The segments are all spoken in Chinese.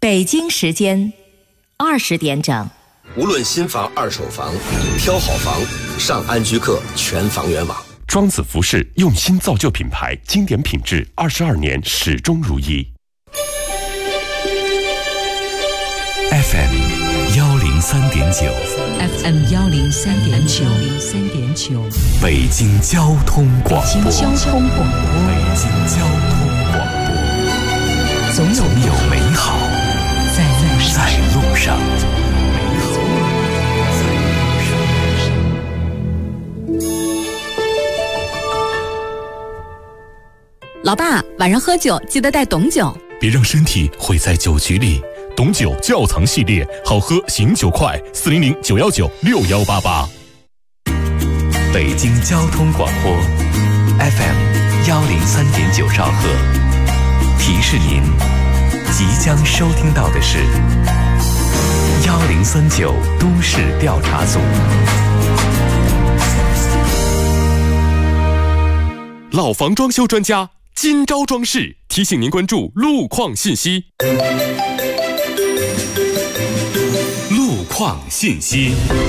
北京时间20点整。 无论新房、二手房，挑好房，上安居客全房源网。 庄子服饰用心造就品牌，经典品质，22年始终如一。 FM 103.9 FM 103.9 北京交通广播。 北京交通广播。总有美好在路上。 老爸，晚上喝酒记得带董酒， 别让身体毁在酒局里。董酒窖藏系列，好喝醒酒快，400-919-6188。北京交通广播 FM 103.9兆赫，提示您即将收听到的是1039都市调查组。 老房装修专家今朝装饰提醒您关注路况信息。 路况信息。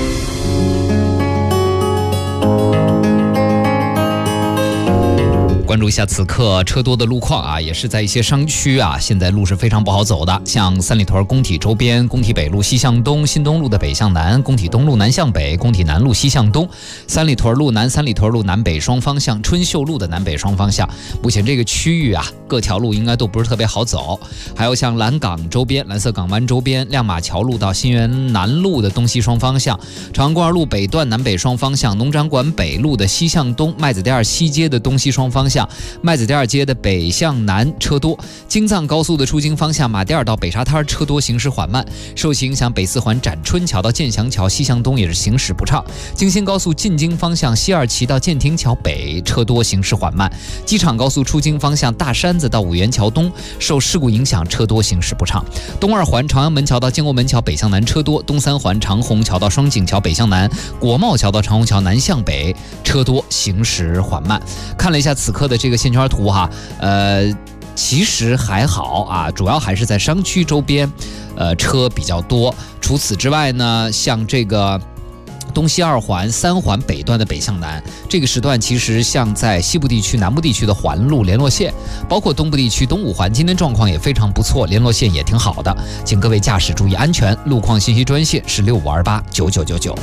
关注一下此刻车多的路况啊，也是在一些商区啊，现在路是非常不好走的，像三里屯工体周边，工体北路西向东，新东路的北向南，工体东路南向北，工体南路西向东，三里屯路南、三里屯路南北双方向，春秀路的南北双方向，目前这个区域啊，各条路应该都不是特别好走。还有像蓝港周边、蓝色港湾周边，亮马桥路到新源南路的东西双方向，长安公园路北段南北双方向，农展馆北路的西向东，麦子店西街的东西双方向，麦子店街的北向南车多，京藏高速的出京方向马甸到北沙滩车多，行驶缓慢。受其影响，北四环展春桥到建祥桥西向东也是行驶不畅。京新高速进京方向西二旗到建亭桥北车多，行驶缓慢。机场高速出京方向大山子到五元桥东受事故影响，车多，行驶不畅。东二环朝阳门桥到建国门桥北向南车多，东三环长虹桥到双井桥北向南，国贸桥到长虹桥南向北车多，行驶缓慢。看了一下此刻的这个线圈图哈，其实还好啊，主要还是在商区周边，车比较多。除此之外呢，像这个东西二环、三环北段的北向南这个时段，其实像在西部地区、南部地区的环路联络线，包括东部地区东五环，今天状况也非常不错，联络线也挺好的，请各位驾驶注意安全。路况信息专线是65289999。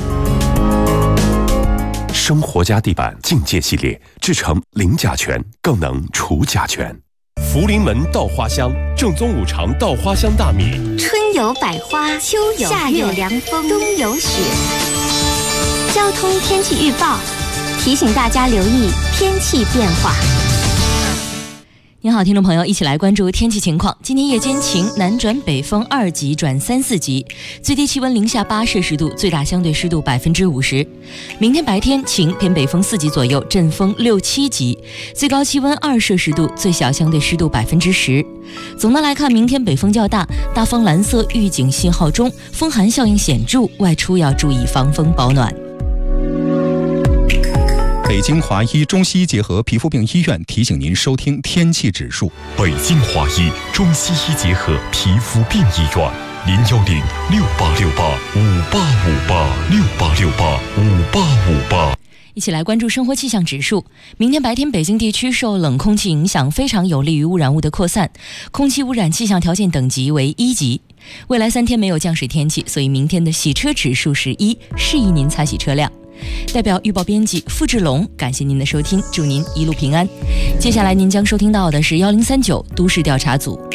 生活家地板境界系列，制成零甲醛，更能除甲醛。福临门稻花香，正宗五常稻花香大米。 春有百花，秋有夏有凉风，冬有雪。交通天气预报提醒大家留意天气变化。 您好，听众朋友，一起来关注天气情况。今天夜间晴，南转北风2级转3、4级，最低气温零下8摄氏度，最大相对湿度50%。明天白天晴，偏北风4级左右，阵风6、7级，最高气温2摄氏度，最小相对湿度10%。总的来看，明天北风较大，大风蓝色预警信号中，风寒效应显著，外出要注意防风保暖。 北京华医中西医结合皮肤病医院提醒您收听天气指数。 北京华医中西医结合皮肤病医院，010-6868-5858，6868-5858。 一起来关注生活气象指数。明天白天北京地区受冷空气影响，非常有利于污染物的扩散，空气污染气象条件等级为1级。未来3天没有降水天气，所以明天的洗车指数是1，适宜您擦洗车辆。代表预报编辑付志龙，感谢您的收听，祝您一路平安。接下来您将收听到的是1039都市调查组。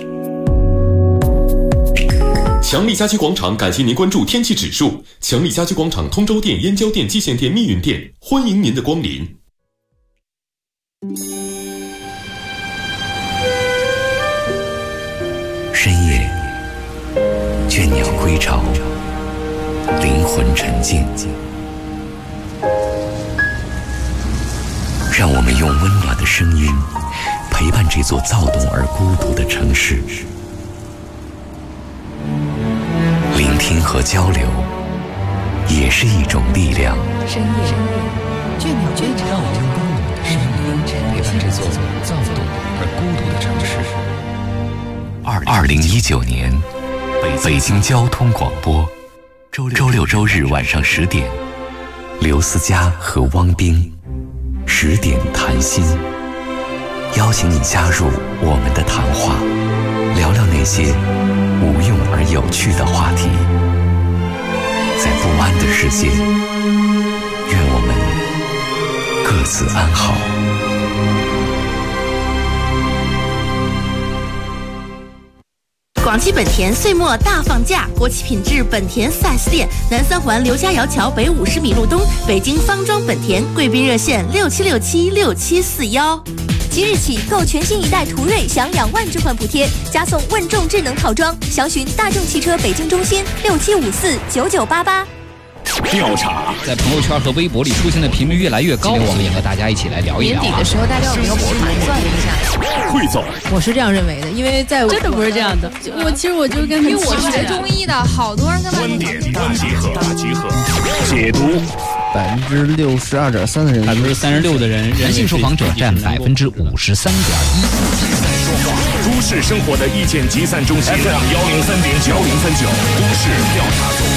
强力家居广场感谢您关注天气指数。强力家居广场通州店、燕郊店、蓟县店、密云店，欢迎您的光临。 深夜，倦鸟归巢，灵魂沉静。让我们用温暖的声音陪伴这座躁动而孤独的城市，聆听和交流也是一种力量。 深夜，倦鸟归巢，让我们用温暖的声音陪伴这座躁动而孤独的城市。 2019年北京交通广播，周六周日晚上10点，刘思佳和汪冰10点谈心，邀请你加入我们的谈话，聊聊那些无用而有趣的话题。在不安的世界，愿我们各自安好。 广汽本田岁末大放假，国企品质本田4S店，南三环刘家窑桥北50米路东，北京方庄本田，贵宾热线67676741。 即日起购全新一代途锐享2万置换补贴，加送问众智能套装。详询大众汽车北京中心67549988。 调查在朋友圈和微博里出现的频率越来越高，我们也和大家一起来聊一聊。 年底的时候，大家有没有盘算一下？ 汇总， 我是这样认为的，因为在我真的不是这样的。其实我就跟因为我学中医的，好多人跟观点大集合，解读。 62.3%的人 ，36%的人，男性受访者占53.1%。 都市生活的意见集散中心 FM 103.9，都市调查组。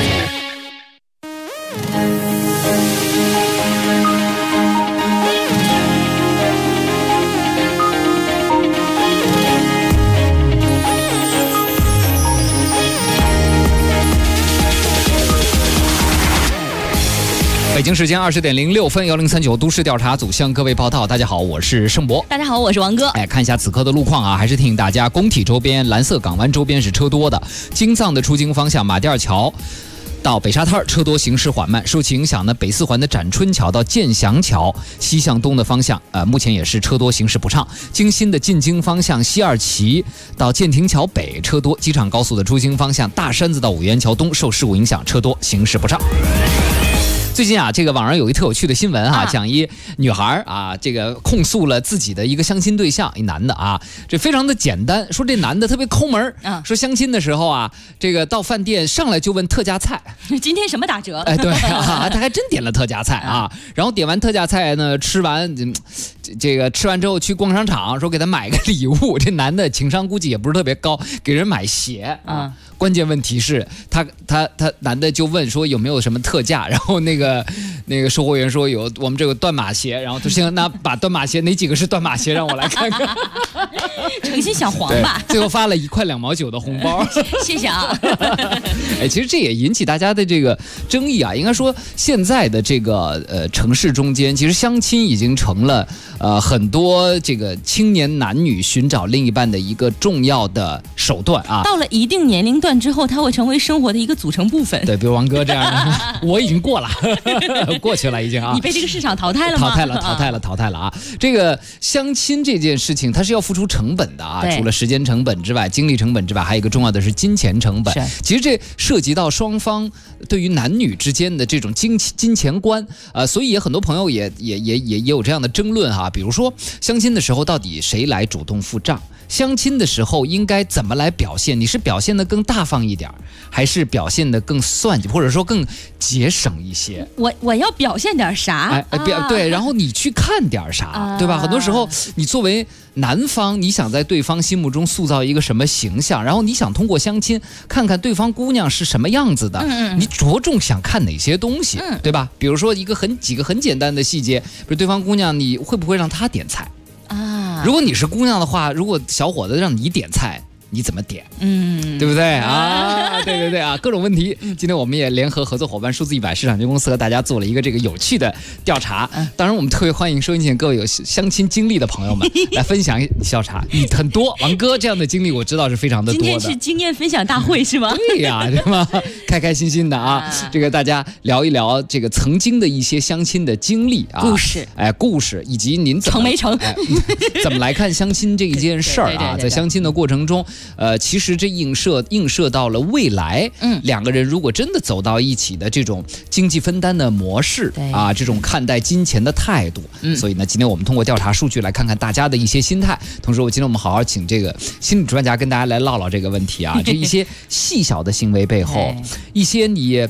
北京时间20点06分，1039都市调查组向各位报道。大家好，我是盛博。 大家好，我是王哥。 看一下此刻的路况啊，还是提醒大家，工体周边、蓝色港湾周边是车多的。京藏的出京方向马甸桥到北沙滩车多，行驶缓慢。受其影响呢，北四环的展春桥到建祥桥西向东的方向，目前也是车多，行驶不畅。京新的进京方向西二旗到建亭桥北车多。机场高速的出京方向大山子到五元桥东受事故影响，车多，行驶不畅。最近啊，这个网上有一特有趣的新闻啊，讲一女孩啊，这个控诉了自己的一个相亲对象，一男的啊，这非常的简单，说这男的特别抠门，说相亲的时候啊，这个到饭店上来就问特价菜， 今天什么打折？ 哎，对啊，他还真点了特价菜啊，然后点完特价菜呢，吃完之后去逛商场，说给他买个礼物，这男的情商估计也不是特别高，给人买鞋啊。关键问题是他男的就问说有没有什么特价，然后那个售货员说有，我们这个断码鞋，然后他行，那把断码鞋哪几个是断码鞋让我来看看。 诚心想黄吧， 最后发了1块2毛9的红包。 谢谢啊。 哎，其实这也引起大家的这个争议啊。应该说现在的这个城市中间，其实相亲已经成了很多这个青年男女寻找另一半的一个重要的手段啊。 到了一定年龄段之后，它会成为生活的一个组成部分。 对，比如王哥这样的，我已经过了，过去了已经啊。 你被这个市场淘汰了吗？ 淘汰了啊！这个相亲这件事情，它是要付出成本的啊。除了时间成本之外，精力成本之外，还有一个重要的是金钱成本。其实这涉及到双方对于男女之间的这种金钱观所以也很多朋友也有这样的争论哈。比如说相亲的时候，到底谁来主动付账？相亲的时候应该怎么来表现？你是表现得更大方一点，还是表现得更算计，或者说更节省一些？ 我要表现点啥？ 对，然后你去看点啥，对吧？很多时候你作为男方，你想在对方心目中塑造一个什么形象，然后你想通过相亲看看对方姑娘是什么样子的，你着重想看哪些东西，对吧？比如说几个很简单的细节，比如对方姑娘你会不会让她点菜？如果你是姑娘的话，如果小伙子让你点菜，你怎么点？对不对啊？对啊，各种问题。今天我们也联合合作伙伴数字100市场有限公司和大家做了一个这个有趣的调查。当然，我们特别欢迎收音前各位有相亲经历的朋友们来分享调查。你很多，王哥这样的经历我知道是非常的多的。 今天是经验分享大会是吗？ 对呀，对吗？开开心心的啊，这个大家聊一聊这个曾经的一些相亲的经历啊，故事，以及您成没成， 怎么来看相亲这一件事儿啊？在相亲的过程中。其实这映射到了未来，两个人如果真的走到一起的这种经济分担的模式啊，这种看待金钱的态度。所以呢，今天我们通过调查数据来看看大家的一些心态。同时，今天我们好好请这个心理专家跟大家来唠唠这个问题啊，这一些细小的行为背后，一些你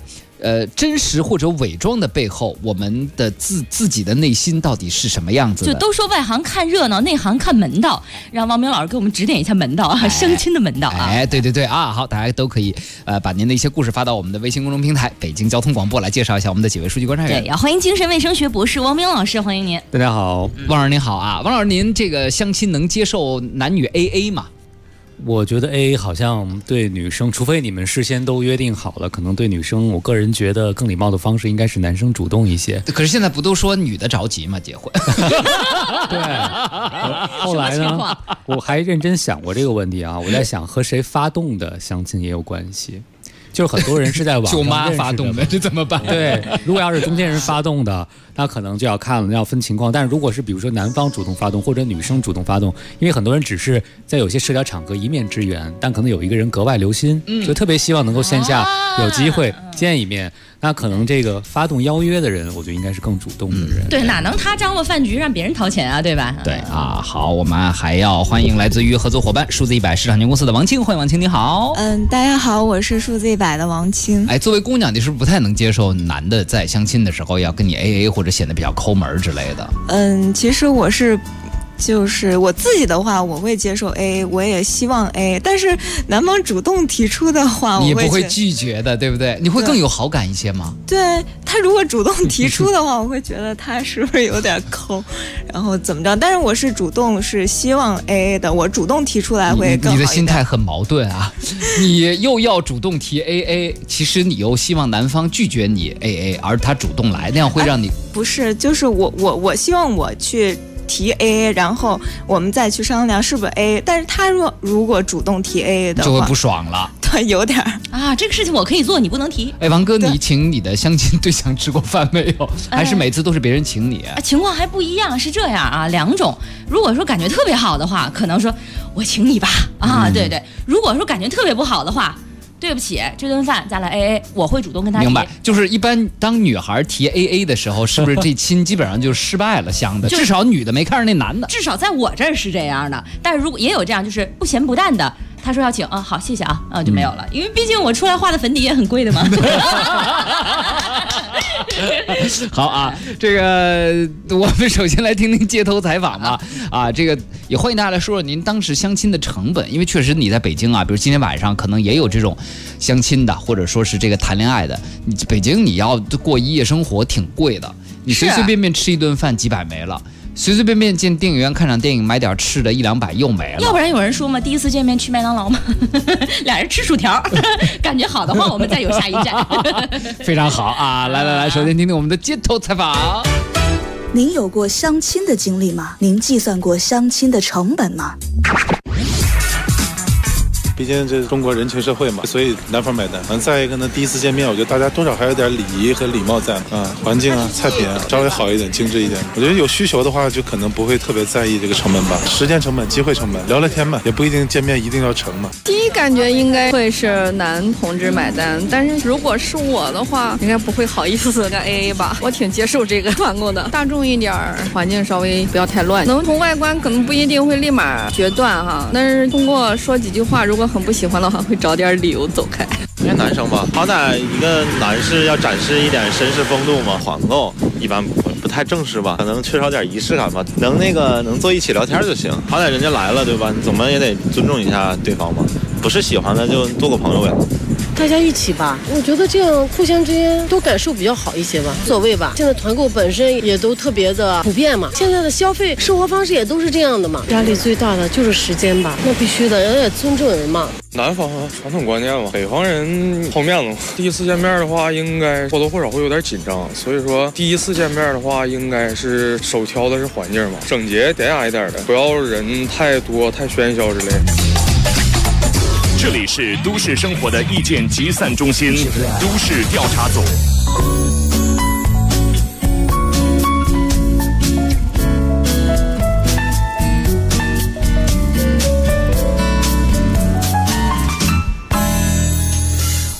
真实或者伪装的背后，我们的自己的内心到底是什么样子的？ 就都说外行看热闹，内行看门道，让王明老师给我们指点一下门道啊，相亲的门道啊。 对啊，好，大家都可以把您的一些故事发到我们的微信公众平台北京交通广播，来介绍一下我们的几位数据观察员。 对，要欢迎精神卫生学博士王明老师，欢迎您。 大家好， 王老师您好啊，王老师您这个相亲能接受男女 AA 吗？ 我觉得 AA 好像对女生，除非你们事先都约定好了，可能对女生，我个人觉得更礼貌的方式应该是男生主动一些。 可是现在不都说女的着急吗？结婚？ 对。后来呢，我还认真想过这个问题啊，我在想和谁发动的相亲也有关系。就是很多人是在网上舅妈发动的，这怎么办？ 对，如果要是中间人发动的，那可能就要看了，要分情况。但是如果是比如说男方主动发动，或者女生主动发动，因为很多人只是在有些社交场合一面之缘，但可能有一个人格外留心，就特别希望能够线下有机会见一面。那可能这个发动邀约的人，我觉得应该是更主动的人。 对，哪能他张罗饭局让别人掏钱啊，对吧？ 对啊，好，我们还要欢迎来自于合作伙伴数字100市场有限公司的王青，欢迎王青，你好。 大家好，我是数字100的王青。 作为姑娘，你是不是不太能接受男的在相亲的时候要跟你 AA 或者显得比较抠门之类的？ 其实我是。就是我自己的话，我会接受 AA， 我也希望 AA， 但是男方主动提出的话， 你不会拒绝的，对不对？你会更有好感一些吗？ 对，他如果主动提出的话，我会觉得他是不是有点抠，然后怎么着？但是我是主动，是希望 AA 的，我主动提出来会更好一点。 你的心态很矛盾啊，你又要主动提 AA， 其实你又希望男方拒绝你 AA， 而他主动来，那样会让你不是，就是我希望我去。提 AA， 然后我们再去商量是不是 AA， 但是他如果主动提 AA 的话， 就会不爽了。 对，有点啊，这个事情我可以做，你不能提。 王哥，你请你的相亲对象吃过饭没有？还是每次都是别人请你？ 情况还不一样，是这样啊，两种。如果说感觉特别好的话，可能说我请你吧，对。如果说感觉特别不好的话。对不起，这顿饭咱俩 AA， 我会主动跟他提。 明白，就是一般当女孩提 AA 的时候，是不是这亲基本上就失败了？想的至少女的没看上那男的， 至少在我这儿是这样的。但是如果也有这样，就是不咸不淡的，他说要请好，谢谢啊，就没有了，因为毕竟我出来画的粉底也很贵的嘛。 好啊，这个我们首先来听听街头采访吧。这个也欢迎大家来说说您当时相亲的成本，因为确实你在北京啊，比如今天晚上可能也有这种相亲的，或者说是这个谈恋爱的。你北京你要过一夜生活挺贵的，你随随便便吃一顿饭几百没了。随随便便进电影院看场电影，买点吃的100-200又没了。 要不然有人说嘛，第一次见面去麦当劳嘛，俩人吃薯条，感觉好的话，我们再有下一站。 非常好啊！来，首先听听我们的街头采访。 您有过相亲的经历吗？您计算过相亲的成本吗？ 毕竟这是中国人情社会嘛，所以男方买单。再一个呢，第一次见面，我觉得大家多少还有点礼仪和礼貌在环境啊、菜品啊稍微好一点、精致一点。我觉得有需求的话，就可能不会特别在意这个成本吧，时间成本、机会成本，聊聊天嘛，也不一定见面一定要成嘛。 第一感觉应该会是男同志买单，但是如果是我的话，应该不会好意思跟 AA 吧。我挺接受这个团购的，大众一点，环境稍微不要太乱。能从外观可能不一定会立马决断哈，但是通过说几句话，如果很不喜欢的话，会找点理由走开。 因为男生吧，好歹一个男士要展示一点绅士风度嘛，团购一般不太正式吧，可能缺少点仪式感吧，能坐一起聊天就行。好歹人家来了，对吧？你怎么也得尊重一下对方嘛，不是喜欢的就做个朋友呗。 大家一起吧，我觉得这样互相之间都感受比较好一些吧，无所谓吧。现在团购本身也都特别的普遍嘛，现在的消费生活方式也都是这样的嘛。压力最大的就是时间吧，那必须的，人也尊重人嘛。 南方传统观念嘛，北方人好面子。第一次见面的话，应该或多或少会有点紧张，所以说第一次见面的话，应该是首挑的是环境嘛，整洁典雅一点的，不要人太多太喧嚣之类的。 这里是都市生活的意见集散中心，都市调查组。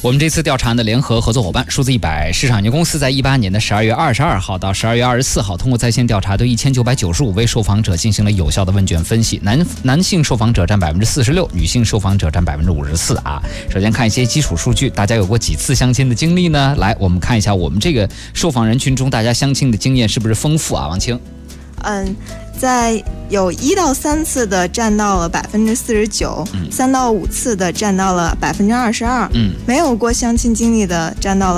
我们这次调查的联合合作伙伴数字100市场有限公司在18年的12月22号到12月24号，通过在线调查，对1995位受访者进行了有效的问卷分析。男性受访者占46%，女性受访者占54%啊。首先看一些基础数据，大家有过几次相亲的经历呢？来，我们看一下我们这个受访人群中，大家相亲的经验是不是丰富啊？王青。 在有1到3次的占到了49%，3到5次的占到了22%，没有过相亲经历的占到了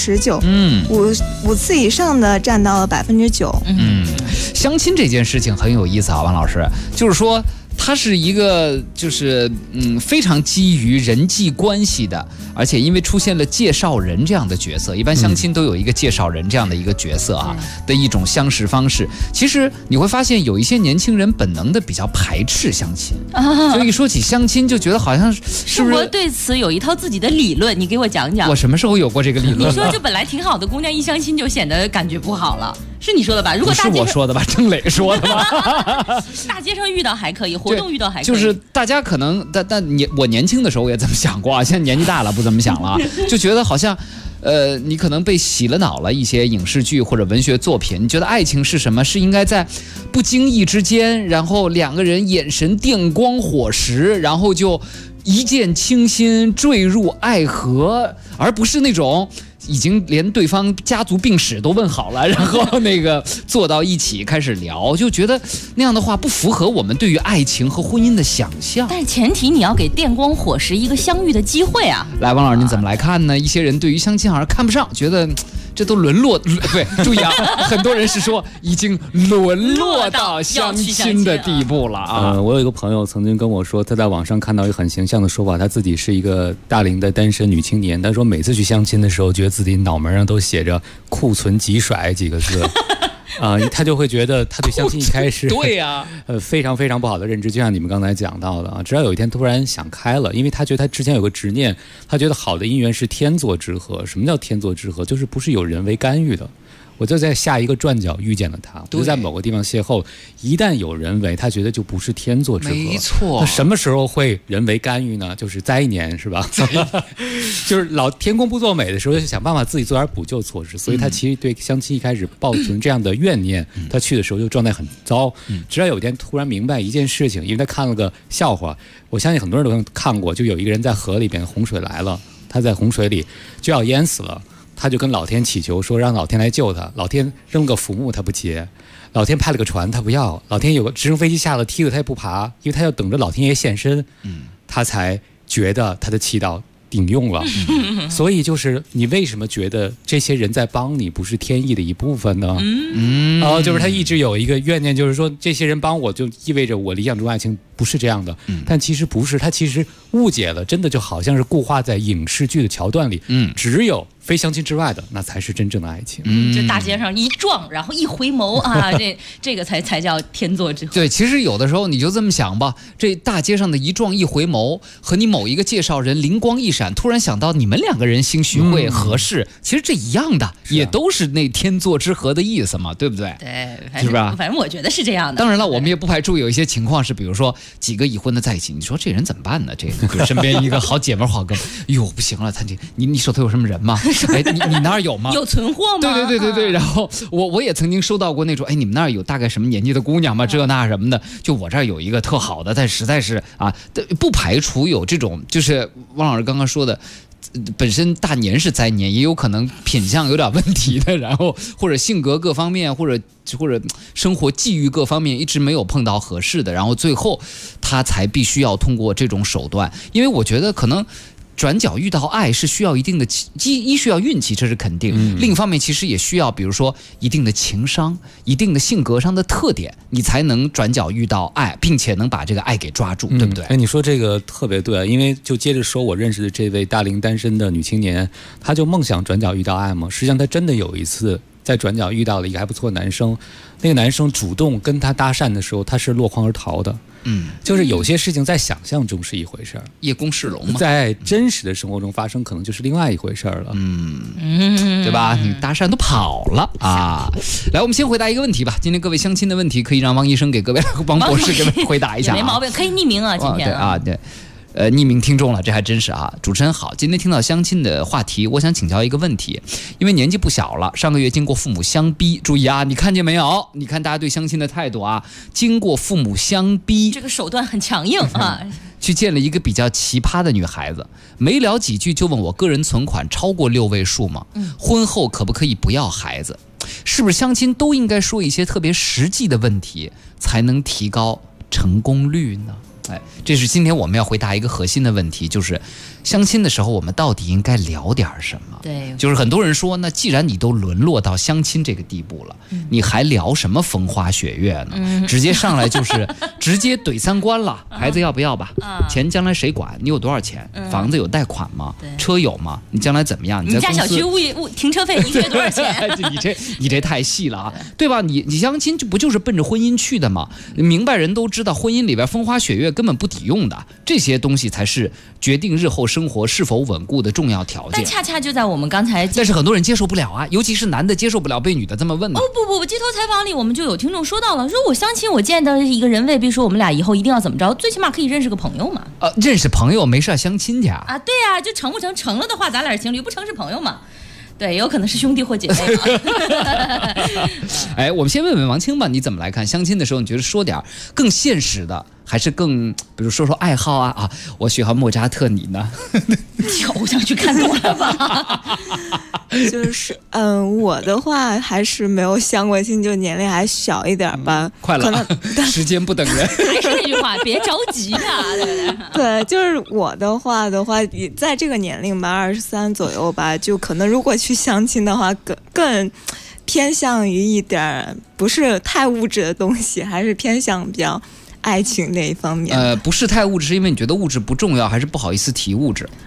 19%，5次以上的占到了9%。 相亲这件事情很有意思啊，王老师，就是说它是一个就是非常基于人际关系的，而且因为出现了介绍人这样的角色，一般相亲都有一个介绍人这样的一个角色啊的一种相识方式。其实你会发现有一些年轻人本能的比较排斥相亲，就一说起相亲就觉得好像是不是？ 我对此有一套自己的理论，你给我讲讲。 我什么时候有过这个理论？ 你说这本来挺好的姑娘一相亲就显得感觉不好了，是你说的吧？如果大街上不是我说的吧？郑磊说的吧？ 大街上遇到还可以，活动遇到还可以。 就是大家可能，我年轻的时候我也这么想过啊，现在年纪大了不这么想了，就觉得好像，你可能被洗了脑了一些影视剧或者文学作品，你觉得爱情是什么？是应该在不经意之间，然后两个人眼神电光火石，然后就一见倾心，坠入爱河，而不是那种已经连对方家族病史都问好了，然后那个坐到一起开始聊，就觉得那样的话不符合我们对于爱情和婚姻的想象。 但是前提你要给电光火石一个相遇的机会啊！ 来，王老师您怎么来看呢？一些人对于相亲好像看不上，觉得这都沦落，对，注意啊，很多人是说已经沦落到相亲的地步了啊。 我有一个朋友曾经跟我说，他在网上看到一个很形象的说法，他自己是一个大龄的单身女青年，他说每次去相亲的时候，觉得自己脑门上都写着“库存急甩”几个字。他就会觉得他对相亲一开始对呀， 非常非常不好的认知，就像你们刚才讲到的啊，直到有一天突然想开了，因为他觉得他之前有个执念，他觉得好的姻缘是天作之合。什么叫天作之合？就是不是有人为干预的。我就在下一个转角遇见了他，就在某个地方邂逅。一旦有人为，他觉得就不是天作之合。 没错。 那什么时候会人为干预呢？就是灾年，是吧？就是老天公不作美的时候，就想办法自己做点补救措施。所以他其实对相亲一开始抱存这样的怨念，他去的时候就状态很糟。直到有一天突然明白一件事情，因为他看了个笑话，我相信很多人都看过，就有一个人在河里边，洪水来了，他在洪水里就要淹死了。他就跟老天祈求说让老天来救他，老天扔个浮木他不接，老天派了个船他不要，老天有个直升飞机下了梯子他也不爬，因为他要等着老天爷现身，他才觉得他的祈祷顶用了。所以就是你为什么觉得这些人在帮你不是天意的一部分呢？就是他一直有一个怨念，就是说这些人帮我就意味着我理想中爱情不是这样的，但其实不是，他其实误解了，真的就好像是固化在影视剧的桥段里，只有非相亲之外的那才是真正的爱情。 就大街上一撞，然后一回眸啊，这个才叫天作之合。 对，其实有的时候你就这么想吧，这大街上的一撞一回眸，和你某一个介绍人灵光一闪，突然想到你们两个人兴许会合适，其实这一样的，也都是那天作之合的意思嘛，对不对？ 对， 是吧？ 反正我觉得是这样的。 当然了，我们也不排除有一些情况是，比如说几个已婚的在一起，你说这人怎么办呢？这个身边一个好姐妹好哥们，哟不行了，你手头有什么人吗？哎，你那儿有吗？ 有存货吗？ 对。然后我也曾经收到过那种，哎，你们那儿有大概什么年纪的姑娘吗？这那什么的，就我这儿有一个特好的，但实在是啊，不排除有这种，就是汪老师刚刚说的。本身大年是灾年，也有可能品相有点问题的，然后或者性格各方面，或者生活际遇各方面一直没有碰到合适的，然后最后他才必须要通过这种手段。因为我觉得可能转角遇到爱是需要一定的一需要运气，这是肯定。另一方面，其实也需要，比如说一定的情商、一定的性格上的特点，你才能转角遇到爱，并且能把这个爱给抓住，对不对？ 哎，你说这个特别对，因为就接着说我认识的这位大龄单身的女青年，她就梦想转角遇到爱嘛。实际上，她真的有一次在转角遇到了一个还不错的男生，那个男生主动跟她搭讪的时候，她是落荒而逃的。就是有些事情在想象中是一回事儿， 叶公示龙嘛， 在真实的生活中发生可能就是另外一回事儿了， 对吧？你搭讪都跑了啊！来，我们先回答一个问题吧。今天各位相亲的问题，可以让汪医生给各位王博士给回答一下， 没毛病，可以匿名啊，今天对啊，对。 匿名听众了，这还真是啊。主持人好，今天听到相亲的话题，我想请教一个问题，因为年纪不小了，上个月经过父母相逼，注意啊，你看见没有？你看大家对相亲的态度啊，经过父母相逼， 这个手段很强硬啊。 去见了一个比较奇葩的女孩子，没聊几句就问我个人存款超过6位数吗？婚后可不可以不要孩子？是不是相亲都应该说一些特别实际的问题，才能提高成功率呢？这是今天我们要回答一个核心的问题，就是相亲的时候我们到底应该聊点什么？ 对， 就是很多人说，那既然你都沦落到相亲这个地步了，你还聊什么风花雪月呢？直接上来就是直接怼3观了，孩子要不要吧？钱将来谁管？你有多少钱？房子有贷款吗？车有吗？你将来怎么样？ 你家小区停车费一个月多少钱？ 你这太细了啊，对吧？你相亲就不就是奔着婚姻去的吗？明白人都知道，婚姻里边风花雪月根本不抵用的，这些东西才是决定日后生活是否稳固的重要条件。 但恰恰就在我们刚才， 但是很多人接受不了啊，尤其是男的接受不了被女的这么问的。 不，街头采访里我们就有听众说到了，说我相亲我见到一个人未必说我们俩以后一定要怎么着，最起码可以认识个朋友嘛。 认识朋友没事相亲去啊？ 对啊，就成不成，成了的话咱俩是情侣，不成是朋友嘛。对，有可能是兄弟或姐妹我们先问问王清吧，你怎么来看相亲的时候？你觉得说点更现实的，还是更，比如说爱好啊？我喜欢莫扎特，你呢？ 你偶像剧看多了吧？ 就是我的话还是没有相过亲，就年龄还小一点吧。 快了，时间不等人。 还是那句话，别着急啊，对不对？ 对，就是我的话，也在这个年龄吧，23左右吧，就可能如果去相亲的话，更偏向于一点不是太物质的东西，还是偏向比较爱情那一方面。 不是太物质，是因为你觉得物质不重要，还是不好意思提物质？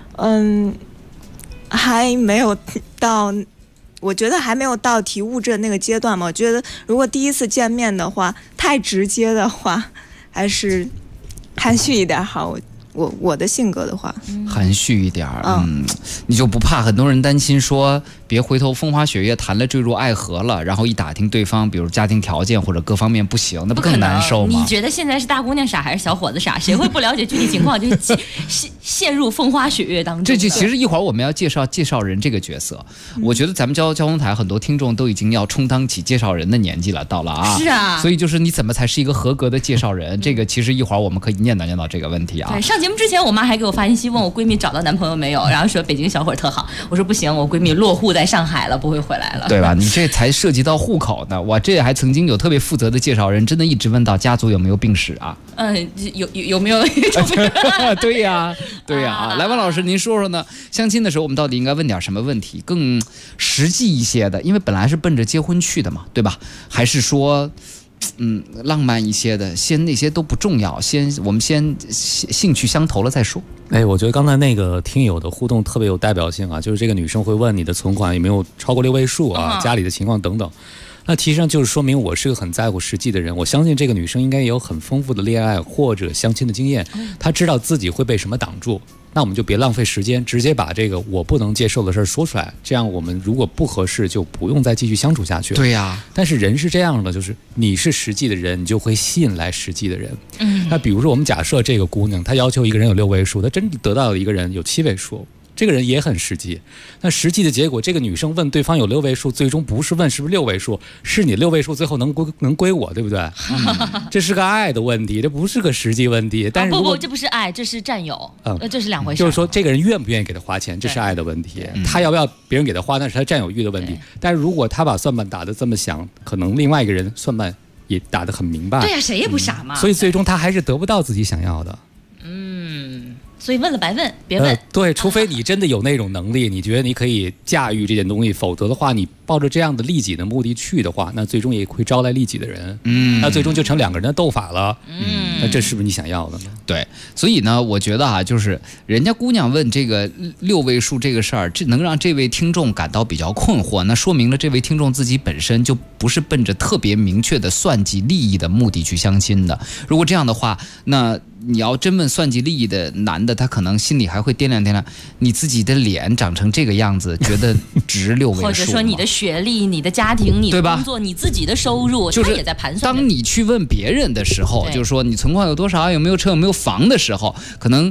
还没有到，我觉得还没有到提物质的那个阶段嘛。我觉得如果第一次见面的话，太直接的话，还是含蓄一点好。我的性格的话， 含蓄一点，你就不怕很多人担心说，别回头风花雪月谈了坠入爱河了，然后一打听对方，比如家庭条件或者各方面不行，那不更难受吗？ 你觉得现在是大姑娘傻还是小伙子傻？谁会不了解具体情况就陷入风花雪月当中？ 这就其实一会儿我们要介绍人这个角色，我觉得咱们交通台很多听众都已经要充当起介绍人的年纪了，到了啊， 是啊， 所以就是你怎么才是一个合格的介绍人？这个其实一会儿我们可以念叨这个问题啊。 对，上节目之前我妈还给我发信息问我闺蜜找到男朋友没有，然后说北京小伙特好，我说不行，我闺蜜落户在上海了，不会回来了， 对吧？你这才涉及到户口呢，我这还曾经有特别负责的介绍人，真的一直问到家族有没有病史啊？ 有没有？ 对呀，来，王老师您说说呢？相亲的时候我们到底应该问点什么问题，更实际一些的？因为本来是奔着结婚去的嘛，对吧？还是说浪漫一些的，那些都不重要，我们先兴趣相投了再说。 我觉得刚才那个听友的互动特别有代表性啊，就是这个女生会问你的存款有没有超过6位数啊，家里的情况等等。那其实上就是说明我是个很在乎实际的人，我相信这个女生应该也有很丰富的恋爱或者相亲的经验，她知道自己会被什么挡住。那我们就别浪费时间，直接把这个我不能接受的事说出来，这样我们如果不合适就不用再继续相处下去了。 对呀， 但是人是这样的，就是你是实际的人，你就会吸引来实际的人。那比如说我们假设这个姑娘她要求一个人有6位数，她真得到了一个人有7位数，这个人也很实际。那实际的结果，这个女生问对方有6位数，最终不是问是不是6位数，是你6位数最后能归我，对不对？这是个爱的问题，这不是个实际问题。但是不，这不是爱，这是占有，这是2回事。 就是说，这个人愿不愿意给他花钱，这是爱的问题；他要不要别人给他花，那是他占有欲的问题。但是如果他把算盘打得这么响，可能另外一个人算盘也打得很明白。 对呀，谁也不傻嘛。 所以最终他还是得不到自己想要的。 所以问了白问，别问。 对，除非你真的有那种能力，你觉得你可以驾驭这件东西，否则的话，你抱着这样的利己的目的去的话，那最终也会招来利己的人。那最终就成2个人的斗法了。那这是不是你想要的呢？ 对，所以呢，我觉得就是人家姑娘问这个6位数这个事儿，这能让这位听众感到比较困惑，那说明了这位听众自己本身就不是奔着特别明确的算计利益的目的去相亲的。如果这样的话，那你要真问算计利益的男的，他可能心里还会掂量，你自己的脸长成这个样子，觉得值6位数吗？ 或者说你的学历、你的家庭、你的工作、你自己的收入，他也在盘算。 当你去问别人的时候，就是说你存款有多少，有没有车，有没有房的时候，可能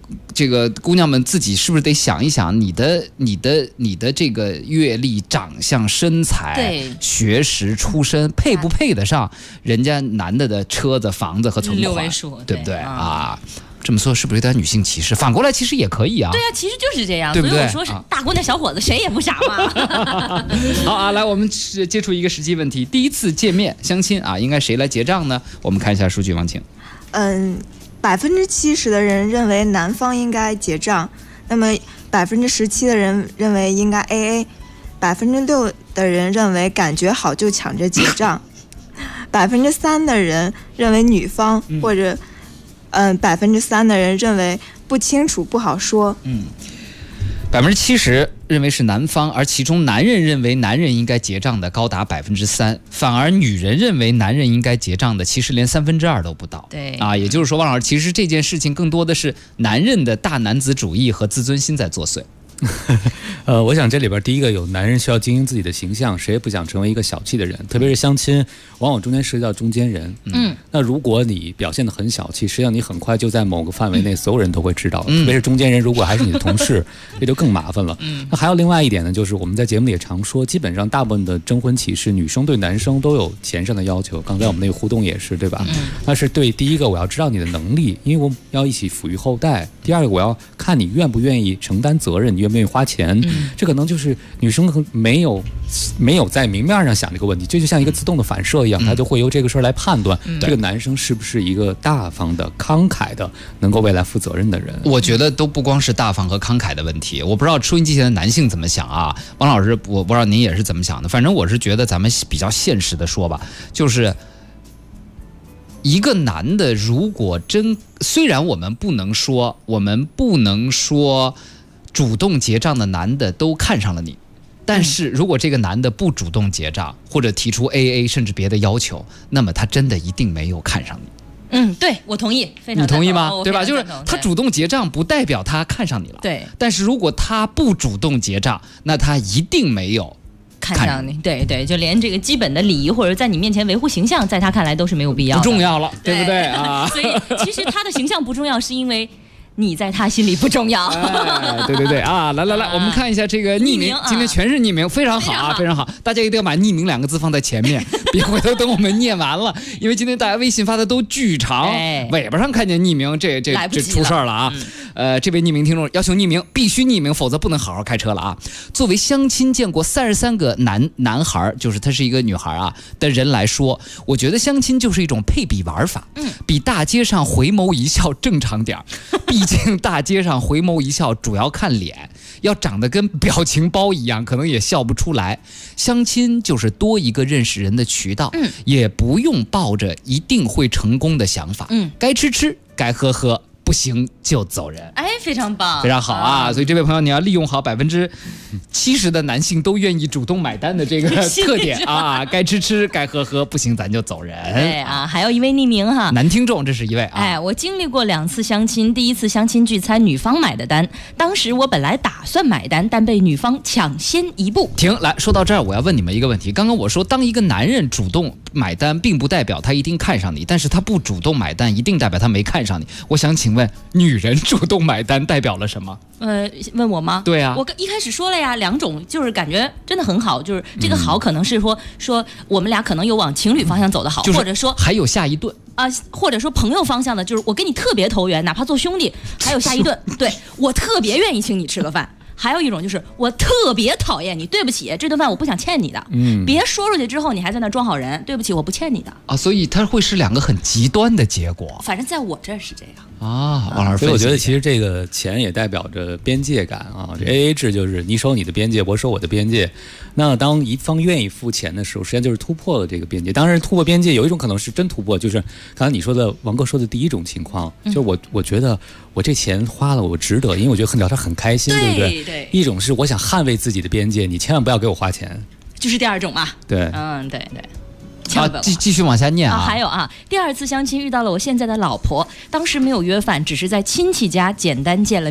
这个姑娘们自己是不是得想一想，你的这个阅历、长相、身材、学识、出身，配不配得上人家男的车子、房子和存款 6位数， 对不对啊？这么说是不是有点女性歧视？反过来其实也可以啊。 对啊，其实就是这样， 对不对？ 所以我说是大姑娘小伙子谁也不傻嘛。 好啊，来我们接触一个实际问题，第一次见面相亲啊，应该谁来结账呢？我们看一下数据，王晴。 70%的人认为男方应该结账，那么17%的人认为应该 AA，6% 的人认为感觉好就抢着结账，3% 的人认为女方或者3% 的人认为不清楚不好说。 70%认为是男方，而其中男人认为男人应该结账的高达3%，反而女人认为男人应该结账的其实连2%都不到。 对啊，也就是说，王老师，其实这件事情更多的是男人的大男子主义和自尊心在作祟。 我想这里边第一个有男人需要经营自己的形象，谁也不想成为一个小气的人，特别是相亲，往往中间涉及到中间人。那如果你表现得很小气，实际上你很快就在某个范围内，所有人都会知道。特别是中间人如果还是你的同事，这就更麻烦了。那还有另外一点呢，就是我们在节目里也常说，基本上大部分的征婚启事，女生对男生都有钱上的要求。刚才我们那个互动也是，对吧？那是对第一个我要知道你的能力，因为我要一起抚育后代；第二个我要看你愿不愿意承担责任，你愿不愿意花钱。这可能就是女生没有在明面上想这个问题，这就像一个自动的反射一样，她就会由这个事儿来判断这个男生是不是一个大方的、慷慨的、能够未来负责任的人。 我觉得都不光是大方和慷慨的问题，我不知道收音机前的男性怎么想啊，王老师，我不知道您也是怎么想的，反正我是觉得咱们比较现实的说吧，就是一个男的如果虽然我们不能说主动结账的男的都看上了你，但是如果这个男的不主动结账，或者提出 AA 甚至别的要求，那么他真的一定没有看上你。 对，我同意，非常你同意吗？对吧？ 就是他主动结账不代表他看上你了。 对。 但是如果他不主动结账，那他一定没有看上你。对，就连这个基本的礼仪或者在你面前维护形象，在他看来都是没有必要的， 不重要了，对不对啊？ 所以其实他的形象不重要，是因为你在他心里不重要。 对啊，来，我们看一下这个匿名，今天全是匿名，非常好啊，非常好。大家一定要把匿名2个字放在前面，别回头等我们念完了，因为今天大家微信发的都巨长，尾巴上看见匿名，这出事儿了啊。这位匿名听众要求匿名，必须匿名，否则不能好好开车了啊。作为相亲见过33个男孩，就是他是一个女孩啊的人来说，我觉得相亲就是一种配比玩法，比大街上回眸一笑正常点儿。毕竟大街上回眸一笑主要看脸，要长得跟表情包一样，可能也笑不出来。相亲就是多一个认识人的渠道，也不用抱着一定会成功的想法，该吃，该喝，不行就走人。 非常棒， 非常好啊！所以这位朋友，你要利用好70%的男性都愿意主动买单的这个特点啊，该吃，该喝，不行咱就走人。 对啊，还有一位匿名哈， 男听众，这是一位啊。 我经历过2次相亲，第一次相亲聚餐，女方买的单，当时我本来打算买单，但被女方抢先一步。 停，来说到这儿，我要问你们一个问题。刚刚我说，当一个男人主动买单，并不代表他一定看上你，但是他不主动买单，一定代表他没看上你。我想请问，女人主动买单代表了什么？ 问我吗？ 对啊， 我一开始说了呀，2种，就是感觉真的很好，就是这个好可能是说我们俩可能有往情侣方向走的好，或者说还有下一顿啊，或者说朋友方向的，就是我跟你特别投缘，哪怕做兄弟，还有下一顿，对，我特别愿意请你吃个饭。还有一种就是我特别讨厌你，对不起，这顿饭我不想欠你的。别说出去之后你还在那装好人，对不起，我不欠你的啊。所以它会是2个很极端的结果。 反正在我这是这样啊，王老师。 所以我觉得其实这个钱也代表着边界感啊。这 AA 制就是你守你的边界，我守我的边界。那当一方愿意付钱的时候，实际上就是突破了这个边界。当然，突破边界有一种可能是真突破，就是刚才你说的王哥说的第一种情况，就是我觉得我这钱花了我值得，因为我觉得聊天很开心，对不对？ 对。 一种是我想捍卫自己的边界，你千万不要给我花钱， 就是第2种嘛。 对， 对。 继续往下念啊。 还有啊，第2次相亲遇到了我现在的老婆，当时没有约饭，只是在亲戚家简单见了面。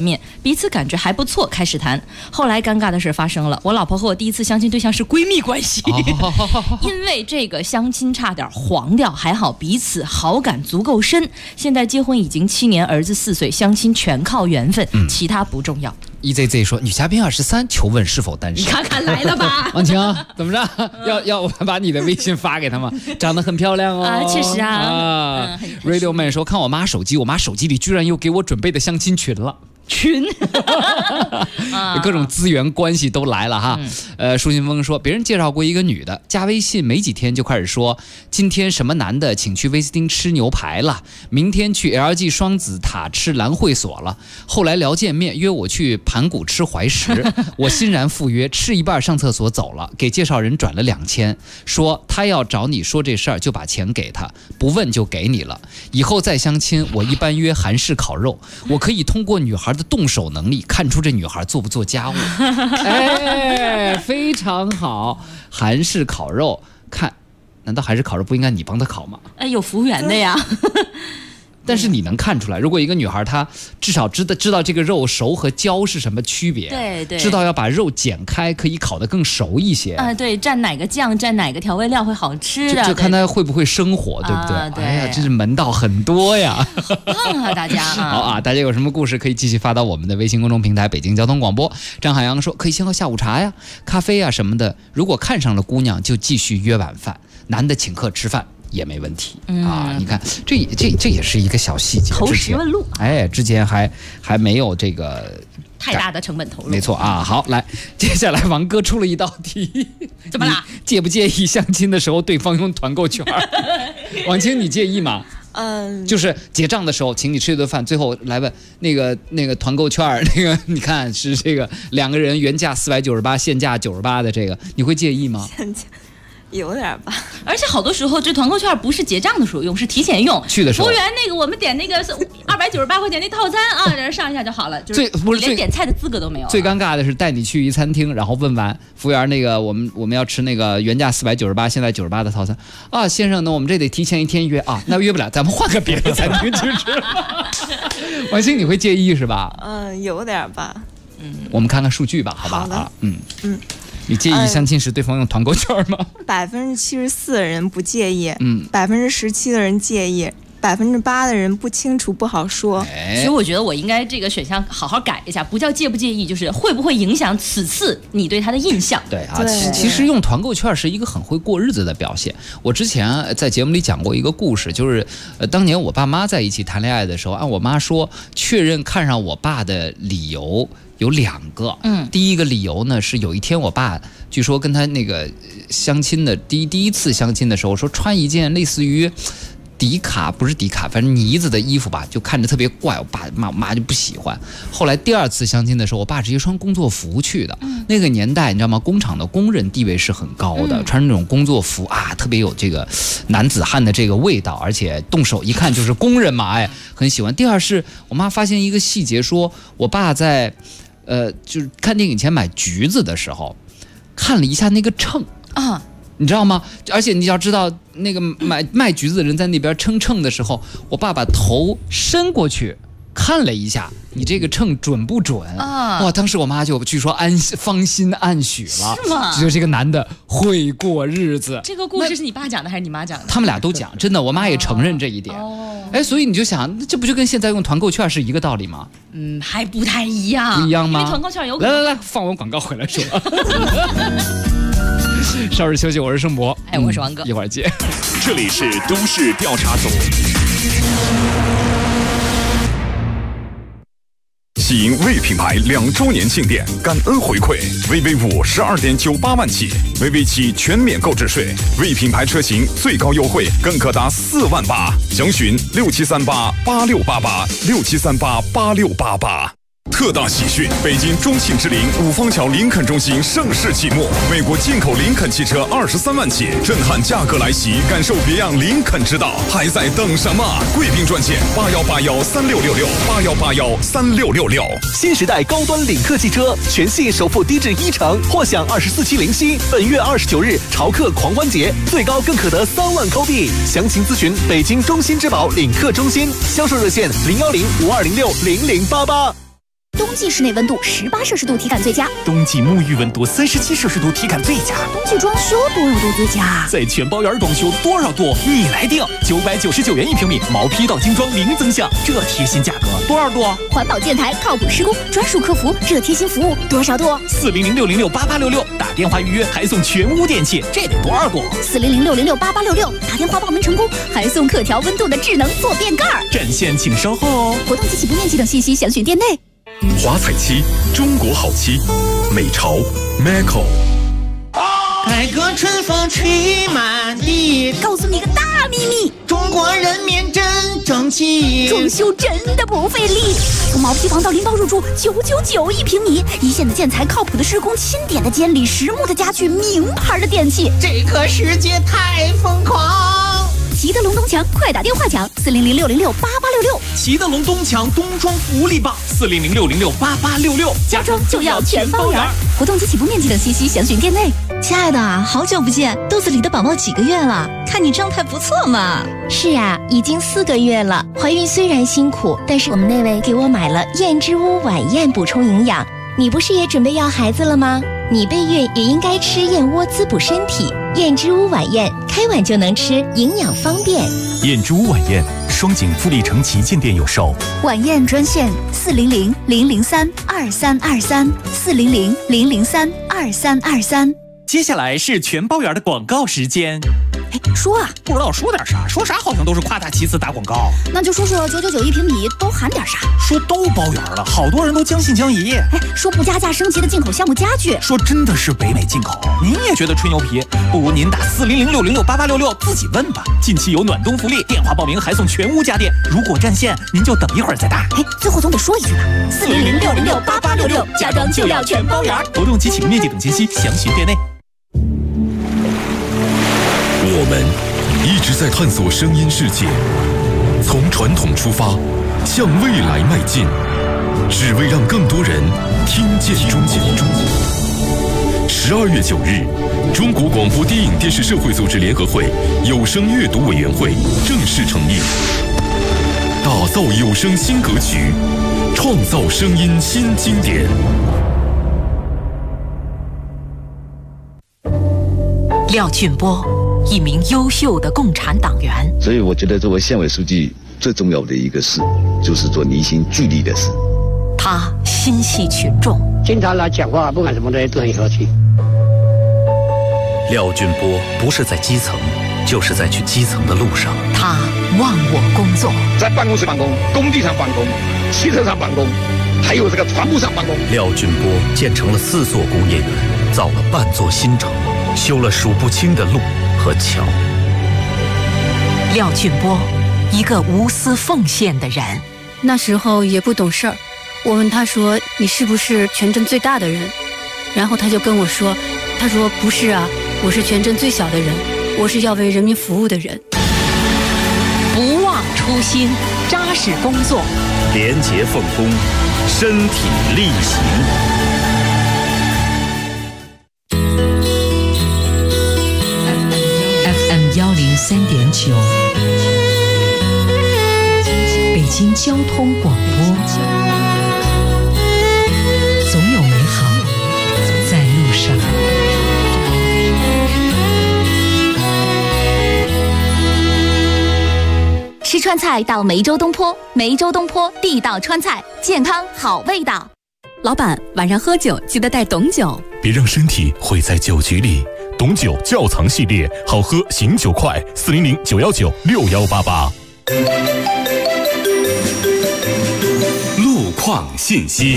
彼此感觉还不错，开始谈。后来尴尬的事发生了，我老婆和我第一次相亲对象是闺蜜关系，因为这个相亲差点黄掉，还好彼此好感足够深。现在结婚已经7年，儿子4岁，相亲全靠缘分，其他不重要。 EZZ 说，女嘉宾23，求问是否单身？ 你看看来了吧？ 王晴，怎么着？要我把你的微信发给他吗？长得很漂亮哦。 确实啊。 Radio Man 说，看我妈手机，我妈手机里居然有给我准备的相亲群了。各种资源关系都来了哈。舒新峰说，别人介绍过一个女的，加微信没几天就开始说，今天什么男的请去威斯汀吃牛排了，明天去 LG 双子塔吃蓝会所了，后来聊见面约我去盘古吃怀石，我欣然赴约，吃一半上厕所走了，给介绍人转了2000，说他要找你说这事儿就把钱给他，不问就给你了，以后再相亲我一般约韩式烤肉，我可以通过女孩的动手能力看出这女孩做不做家务。哎，非常好，韩式烤肉，看，难道韩式烤肉不应该你帮她烤吗？ 哎，有服务员的呀。 但是你能看出来，如果一个女孩她至少知道这个肉熟和焦是什么区别， 对， 知道要把肉剪开，可以烤得更熟一些。 对，蘸哪个酱，蘸哪个调味料会好吃的， 就看她会不会生火，对不对？ 对， 哎呀，真是门道很多呀。 棒啊，大家！ 好啊，大家有什么故事可以继续发到我们的微信公众平台北京交通广播。张海洋说，可以先喝下午茶呀、咖啡呀什么的。如果看上了姑娘，就继续约晚饭，男的请客吃饭也没问题啊！你看，这也是一个小细节。 投石问路， 哎，之前还没有这个太大的成本投入。 没错啊。好，来，接下来王哥出了一道题， 怎么啦？ 介不介意相亲的时候对方用团购券？王青，你介意吗？就是结账的时候请你吃一顿饭，最后来问那个团购券，那个你看是这个2个人原价498，现价98的这个，你会介意吗？ 有点吧， 而且好多时候这团购券不是结账的时候用，是提前用。 去的时候， 服务员那个我们点那个298块钱那套餐啊，在这上一下就好了，就是连点菜的资格都没有。 最尴尬的是带你去一餐厅，然后问完服务员那个我们要吃那个原价498，现在98的套餐啊，先生呢我们这得提前1天约啊，那约不了，咱们换个别的餐厅去吃。王鑫，你会介意是吧？ 有点吧。 我们看看数据吧，好吧？啊，你介意相亲时对方用团购券吗 ？74%的人不介意，17%的人介意，8%的人不清楚不好说。 所以我觉得我应该这个选项好好改一下，不叫介不介意，就是会不会影响此次你对他的印象。 对啊，其实用团购券是一个很会过日子的表现。我之前在节目里讲过一个故事，就是当年我爸妈在一起谈恋爱的时候，按我妈说，确认看上我爸的理由有2个。第一个理由呢是有一天我爸据说跟他那个相亲的第一次相亲的时候，说穿一件类似于不是迪卡，反正呢子的衣服吧，就看着特别怪，我爸妈就不喜欢。后来第2次相亲的时候，我爸直接穿工作服去的。那个年代你知道吗？工厂的工人地位是很高的，穿那种工作服啊，特别有这个男子汉的这个味道，而且动手一看就是工人嘛，哎，很喜欢。第2是我妈发现一个细节，说我爸在就是看电影前买橘子的时候，看了一下那个秤啊。你知道吗？而且你要知道，那个卖橘子的人在那边称的时候，我爸把头伸过去看了一下，你这个秤准不准啊？哇！当时我妈就据说芳心暗许了， 是吗？ 觉得这个男的会过日子。 这个故事是你爸讲的还是你妈讲的？ 他们俩都讲，真的，我妈也承认这一点。哎，所以你就想，这不就跟现在用团购券是一个道理吗？ 还不太一样。 不一样吗？ 因为团购券有可能。 来，放完广告回来说。稍事休息，我是盛博， 我是王哥， 一会儿见。 这里是都市调查组。喜迎魏品牌2周年庆典，感恩回馈，VV5 12.98万起，VV7全免购置税，魏品牌车型最高优惠更可达4万8，详询67388688，67388688。特大喜讯！北京中信之林五方桥林肯中心盛世启幕，美国进口林肯汽车23万起，震撼价格来袭，感受别样林肯之道，还在等什么？贵宾专线81813666，81813666。 新时代高端领克汽车，全系首付低至1成，或享24期零息。本月29日潮客狂欢节，最高更可得3万扣币。详情咨询北京中心之宝领克中心，销售热线01052060088。 冬季室内温度18摄氏度体感最佳， 冬季沐浴温度37摄氏度体感最佳， 冬季装修多少度最佳？ 在全包园装修多少度你来定，999元1平米，毛坯到精装零增项，这贴心价格多少度？ 环保建材靠谱施工，专属客服，这贴心服务多少度 ？400-606-8866，打电话预约还送全屋电器，这得多少度 ？400-606-8866，打电话报名成功还送可调温度的智能坐便盖。 战线请稍后哦。 活动及起步面积等信息详询店内。 华彩漆，中国好漆，美潮 Macco。 改革春风吹满地， 告诉你个大秘密， 中国人民真争气， 装修真的不费力。从毛坯房到拎包入住，9991平米，一线的建材，靠谱的施工，钦点的监理，实木的家具，名牌的电器， 这个世界太疯狂。 齐德龙东墙，快打电话抢400-606-8866。 齐德龙东墙冬装福利棒，400-606-8866， 家装就要全包圆。活动及起步面积等信息详询店内。 亲爱的，好久不见，肚子里的宝宝几个月了？看你状态不错嘛。 是啊，已经4个月了。怀孕虽然辛苦，但是我们那位给我买了燕之屋晚宴补充营养。你不是也准备要孩子了吗？你备孕也应该吃燕窝滋补身体。燕之屋晚宴，开碗就能吃，营养方便。 燕之屋晚宴，双井富力城旗舰店有售。 晚宴专线400-003-2323，400-003-2323。 接下来是全包园的广告时间。 说啊， 不知道说点啥，说啥好像都是夸大其词打广告。 那就说说9991平米都含点啥？ 说都包圆了，好多人都将信将疑。 说不加价升级的进口项目家具， 说真的是北美进口，您也觉得吹牛皮？不如您打400-606-8866自己问吧。近期有暖冬福利，电话报名还送全屋家电。如果占线，您就等一会儿再打。 最后总得说一句吧，400-606-8866，家装就要全包圆。 活动及起步面积等信息详询店内。 我们一直在探索声音世界，从传统出发，向未来迈进，只为让更多人听见中国。12月9日，中国广播电影电视社会组织联合会有声阅读委员会正式成立，打造有声新格局，创造声音新经典。 廖俊波，一名优秀的共产党员。 所以我觉得作为县委书记最重要的一个事，就是做凝心聚力的事。 他心系群众， 经常来讲话，不管什么东西都很和气。 廖俊波不是在基层，就是在去基层的路上。 他忘我工作， 在办公室办公，工地上办公，汽车上办公，还有这个船坞上办公。 廖俊波建成了4座工业园，造了半座新城，修了数不清的路和桥。 廖俊波，一个无私奉献的人。 那时候也不懂事儿，我问他说：“你是不是全镇最大的人？”然后他就跟我说：“他说不是啊，我是全镇最小的人，我是要为人民服务的人。” 不忘初心，扎实工作， 廉洁奉公，身体力行。 FM103.9，北京交通广播，总有美好在路上。 吃川菜到梅州东坡，梅州东坡地道川菜，健康好味道。 老板，晚上喝酒记得带董酒， 别让身体毁在酒局里。董酒窖藏系列，好喝醒酒快，400-919-6188。 路况信息。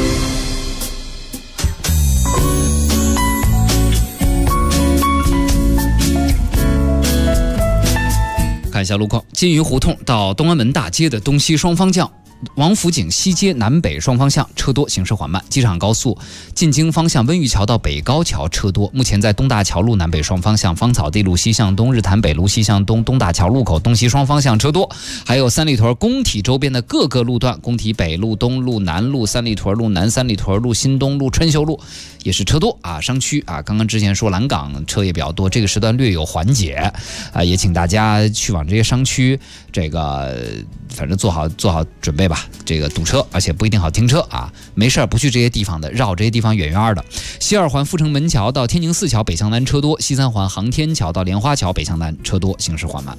看一下路况，金鱼胡同到东安门大街的东西双方向，王府井西街南北双方向车多，行驶缓慢。机场高速进京方向温榆桥到北高桥车多，目前在东大桥路南北双方向、芳草地路西向东、日坛北路西向东、东大桥路口东西双方向车多，还有三里屯工体周边的各个路段，工体北路、东路、南路、三里屯路、南三里屯路、新东路、春秀路也是车多啊。商区啊，刚刚之前说蓝港车也比较多，这个时段略有缓解啊，也请大家去往这些商区，这个反正做好准备吧。 吧？这个堵车，而且不一定好停车啊。没事儿不去这些地方的，绕这些地方远远的。西二环阜成门桥到天宁4桥北向南车多，西三环航天桥到莲花桥北向南车多，行驶缓慢。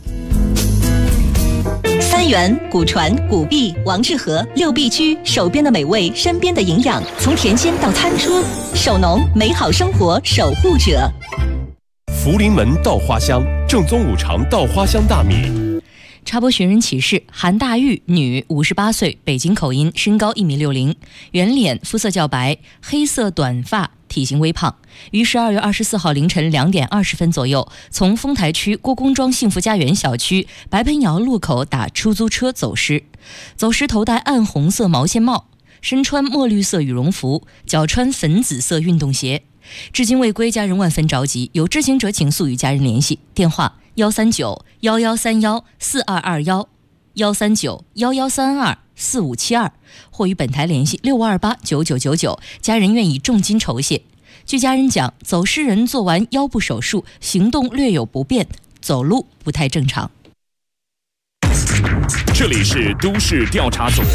三元、古传、古币、王致和6必居，手边的美味，身边的营养，从甜心到餐桌，手农美好生活守护者。 福临门稻花香，正宗五常稻花香大米。 插播寻人启事：韩大玉，女，58岁，北京口音，身高1.60米，圆脸，肤色较白，黑色短发，体型微胖。于12月24号凌晨2点20分左右，从丰台区郭公庄幸福家园小区白盆窑路口打出租车走失。走失头戴暗红色毛线帽，身穿墨绿色羽绒服，脚穿粉紫色运动鞋。至今未归，家人万分着急，有知情者请速与家人联系。电话139-1131-4221 139-1132-4572，或与本台联系6528-9999，家人愿以重金酬谢。据家人讲，走失人做完腰部手术，行动略有不便，走路不太正常。 这里是都市调查组。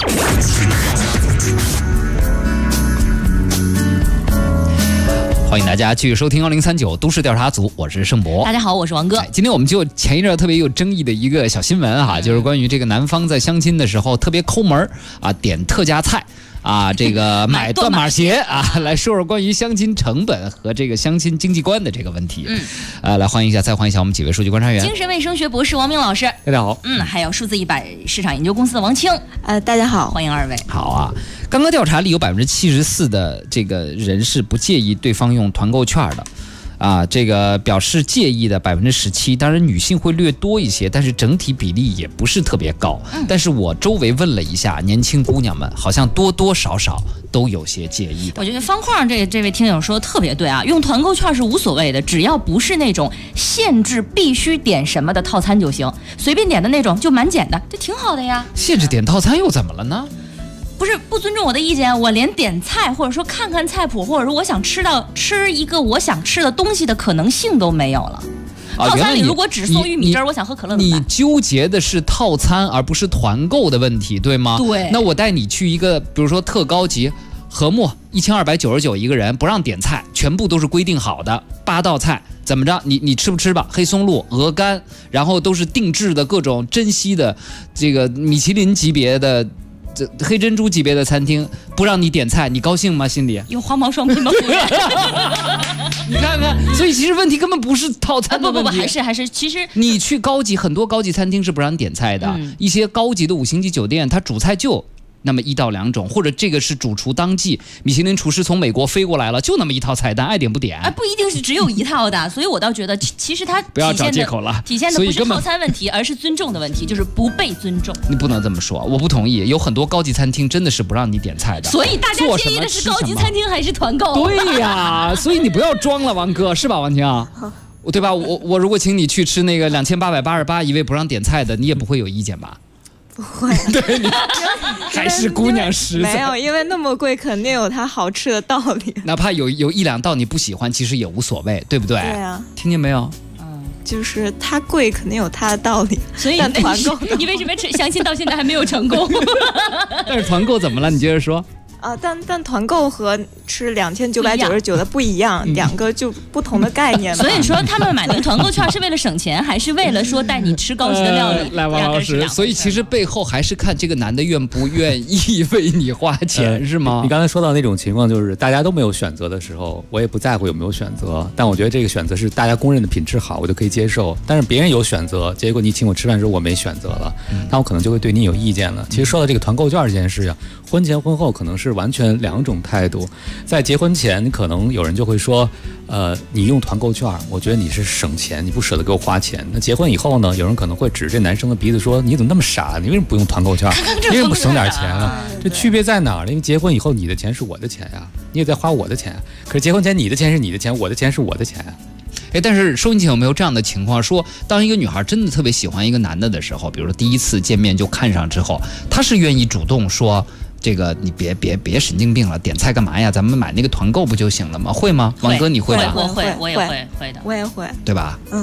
欢迎大家继续收听1039都市调查组，我是盛博。 大家好，我是王哥。 今天我们就前一阵特别有争议的一个小新闻哈，就是关于这个男方在相亲的时候特别抠门啊，点特价菜啊，这个买断码鞋啊，来说说关于相亲成本和这个相亲经济观的这个问题。来欢迎一下，再欢迎一下我们几位数据观察员。 精神卫生学博士王明老师， 大家好。 还有数字100市场研究公司的王清， 大家好， 欢迎二位。 好啊。刚刚调查里有74%的这个人是不介意对方用团购券的，啊，这个表示介意的17%，当然女性会略多一些，但是整体比例也不是特别高。但是我周围问了一下年轻姑娘们，好像多多少少都有些介意的。 我觉得方框这位听友说的特别对啊，用团购券是无所谓的，只要不是那种限制必须点什么的套餐就行，随便点的那种就满减的，这挺好的呀。 限制点套餐又怎么了呢？ 不是不尊重我的意见，我连点菜或者说看看菜谱，或者说我想吃一个我想吃的东西的可能性都没有了。套餐里如果只送玉米汁，我想喝可乐怎么办？ 你纠结的是套餐而不是团购的问题，对吗？ 对。 那我带你去一个比如说特高级和睦1299一个人，不让点菜，全部都是规定好的8道菜，怎么着你吃不吃吧？黑松露、鹅肝，然后都是定制的各种珍稀的这个米其林级别的黑珍珠级别的餐厅，不让你点菜，你高兴吗？心里有花毛双拼吗？ 你看看，所以其实问题根本不是套餐的问题， 还是，其实你去很多高级餐厅是不让你点菜的，一些高级的5星级酒店，它主菜就那么1到2种，或者这个是主厨当季米其林厨师从美国飞过来了，就那么一套菜单，爱点不点。 不一定是只有一套的，所以我倒觉得其实它不要找借口了， 体现的不是套餐问题，而是尊重的问题，就是不被尊重。 你不能这么说，我不同意。有很多高级餐厅真的是不让你点菜的， 所以大家介意的是高级餐厅还是团购？ 对呀，所以你不要装了，王哥，是吧，王清？对吧？我如果请你去吃那个2888一位不让点菜的，你也不会有意见吧？ 不会， 对，你还是姑娘实在。 没有，因为那么贵，肯定有它好吃的道理。 哪怕有1、2道你不喜欢，其实也无所谓，对不对？ 对啊， 听见没有？ 就是它贵，肯定有它的道理。 所以团购， 你为什么相信到现在还没有成功？ 但是团购怎么了？你接着说。 但团购和吃2999的不一样，两个就不同的概念。 所以说他们买那个团购券是为了省钱，还是为了说带你吃高级的料理？ 来，王老师，所以其实背后还是看这个男的愿不愿意为你花钱，是吗？ 你刚才说到那种情况，就是大家都没有选择的时候，我也不在乎有没有选择，但我觉得这个选择是大家公认的品质好，我就可以接受。但是别人有选择，结果你请我吃饭的时候我没选择了，那我可能就会对你有意见了。其实说到这个团购券这件事啊，婚前婚后可能是完全2种态度。在结婚前，可能有人就会说，你用团购券，我觉得你是省钱，你不舍得给我花钱。那结婚以后呢，有人可能会指这男生的鼻子说，你怎么那么傻？你为什么不用团购券？你为什么不省点钱啊？这区别在哪儿呢？因为结婚以后你的钱是我的钱呀，你也在花我的钱。可是结婚前你的钱是你的钱，我的钱是我的钱。 但是收音机有没有这样的情况，说当一个女孩真的特别喜欢一个男的的时候，比如说第一次见面就看上之后，她是愿意主动说，这个你别神经病了，点菜干嘛呀？咱们买那个团购不就行了吗？会吗？王哥你会吧？ 我也会的， 我也会， 对吧？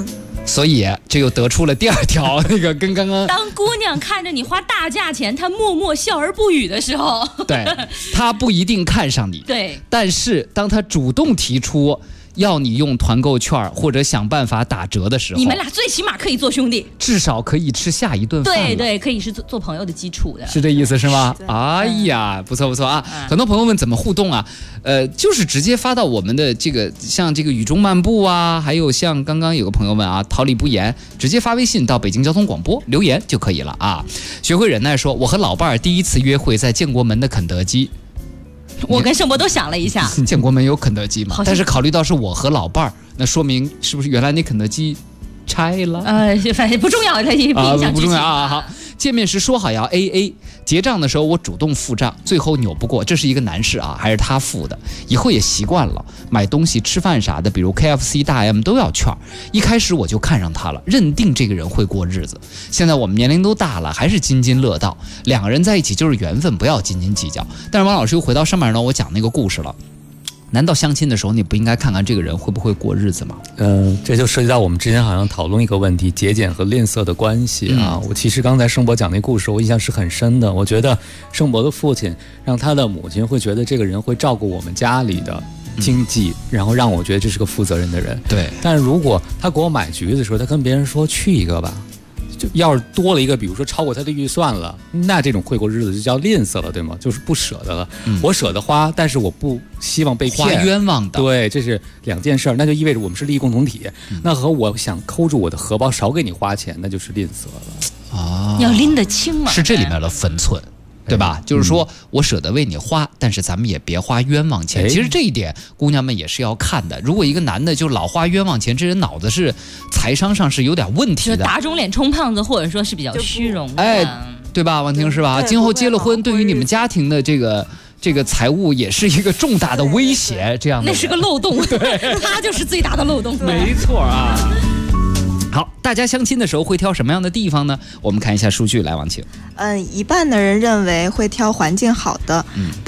所以这又得出了第二条，那个跟刚刚当姑娘看着你花大价钱，她默默笑而不语的时候， 对，她不一定看上你， 对， 但是当她主动提出要你用团购券或者想办法打折的时候， 你们俩最起码可以做兄弟， 至少可以吃下一顿饭。 对对，可以是做朋友的基础的， 是这意思是吗？哎呀，不错不错啊！很多朋友问怎么互动啊？就是直接发到我们的这个像这个雨中漫步啊，还有像刚刚有个朋友问啊，桃李不言，直接发微信到北京交通广播留言就可以了啊。学会忍耐说，我和老伴儿第一次约会在建国门的肯德基。 我跟盛博都想了一下， 建国门有肯德基吗？但是考虑到是我和老伴儿，那说明是不是原来那肯德基拆了？ 反正不重要，它也不影响不重要啊。好，见面时说好要 AA， 结账的时候我主动付账，最后扭不过，这是一个男士啊，还是他付的，以后也习惯了。买东西、吃饭啥的，比如 KFC、大 M 都要券。一开始我就看上他了，认定这个人会过日子。现在我们年龄都大了，还是津津乐道。两个人在一起就是缘分，不要斤斤计较。但是王老师又回到上面呢，我讲那个故事了。难道相亲的时候你不应该看看这个人会不会过日子吗？ 这就涉及到我们之前好像讨论一个问题，节俭和吝啬的关系啊。我其实刚才盛博讲那故事，我印象是很深的。我觉得盛博的父亲让他的母亲会觉得这个人会照顾我们家里的经济，然后让我觉得这是个负责任的人。 对。 但是如果他给我买橘子的时候，他跟别人说去一个吧，就要是多了一个，比如说超过他的预算了，那这种会过日子就叫吝啬了，对吗？就是不舍得了。我舍得花，但是我不希望被骗， 花冤枉的。 对，这是两件事，那就意味着我们是利益共同体。那和我想抠住我的荷包少给你花钱，那就是吝啬了。 啊， 要拎得清嘛， 是这里面的分寸。对吧？就是说我舍得为你花，但是咱们也别花冤枉钱。其实这一点姑娘们也是要看的。如果一个男的就老花冤枉钱，这人脑子是财商上是有点问题的， 就打肿脸充胖子，或者说是比较虚荣的， 对吧？王婷是吧？今后结了婚，对于你们家庭的这个财务也是一个重大的威胁。这样的那是个漏洞，对，他就是最大的漏洞。 没错啊。好，大家相亲的时候会挑什么样的地方呢？我们看一下数据，来王晴。 一半的人认为会挑环境好的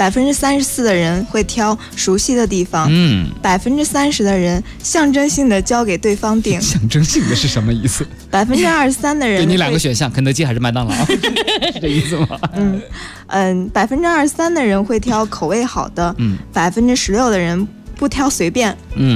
，34%的人会挑熟悉的地方，30%的人象征性的交给对方订。 象征性的是什么意思 ？23%的人给你两个选项，肯德基还是麦当劳，是这意思吗 ？23%的人会挑口味好的，16%的人不挑随便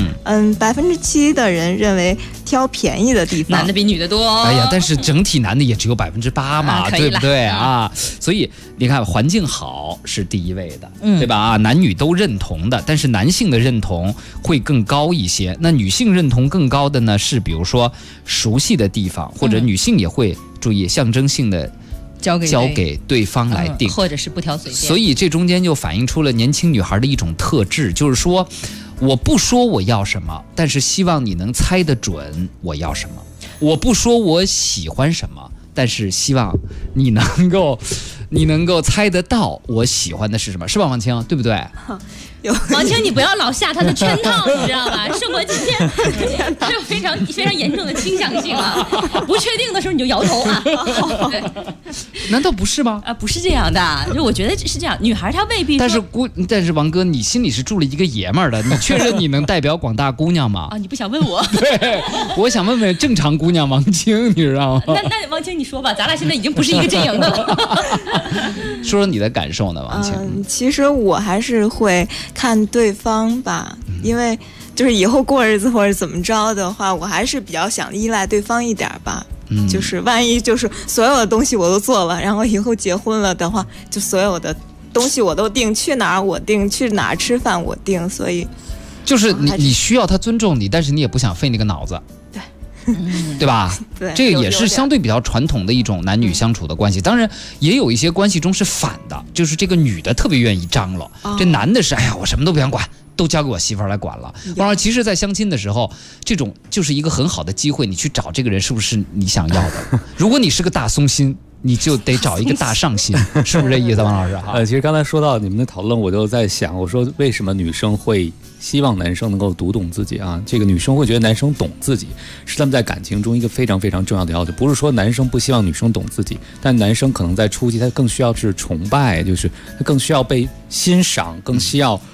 ，7%的人认为挑便宜的地方， 男的比女的多。 哎呀，但是整体男的也只有8%嘛，对不对啊？所以你看，环境好是第一位的，对吧？啊，男女都认同的，但是男性的认同会更高一些。那女性认同更高的呢，是比如说熟悉的地方，或者女性也会注意象征性的交给对方来定， 或者是不挑随便。 所以这中间就反映出了年轻女孩的一种特质，就是说我不说我要什么，但是希望你能猜得准我要什么。我不说我喜欢什么，但是希望你能够猜得到我喜欢的是什么，是吧，王清？对不对？ 王清，你不要老下他的圈套，你知道吧？盛博今天他有非常严重的倾向性啊，不确定的时候你就摇头啊。 难道不是吗？ 不是这样的，就我觉得是这样，女孩她未必。 但是王哥，你心里是住了一个爷们儿的，你确认你能代表广大姑娘吗？ 啊，你不想问我？ 对，我想问问正常姑娘王清，你知道吗？ 那王清你说吧，咱俩现在已经不是一个阵营的了。 说说你的感受呢，王清？ 其实我还是会看对方吧，因为就是以后过日子或者怎么着的话，我还是比较想依赖对方一点吧。就是万一就是所有的东西我都做了，然后以后结婚了的话，就所有的东西我都定，去哪儿我定，去哪儿吃饭我定，所以就是你需要他尊重你，但是你也不想费那个脑子。对吧？ 对， 这个也是相对比较传统的一种男女相处的关系。当然，也有一些关系中是反的，就是这个女的特别愿意张罗，这男的是哎呀，我什么都不想管，都交给我媳妇儿来管了。当然，其实，在相亲的时候，这种就是一个很好的机会，你去找这个人是不是你想要的。如果你是个大松心，你就得找一个大上心，是不是这意思，王老师？ 其实刚才说到你们的讨论，我就在想，我说为什么女生会希望男生能够读懂自己啊？这个女生会觉得男生懂自己，是他们在感情中一个非常非常重要的要求。不是说男生不希望女生懂自己，但男生可能在初期他更需要是崇拜，就是他更需要被欣赏，更需要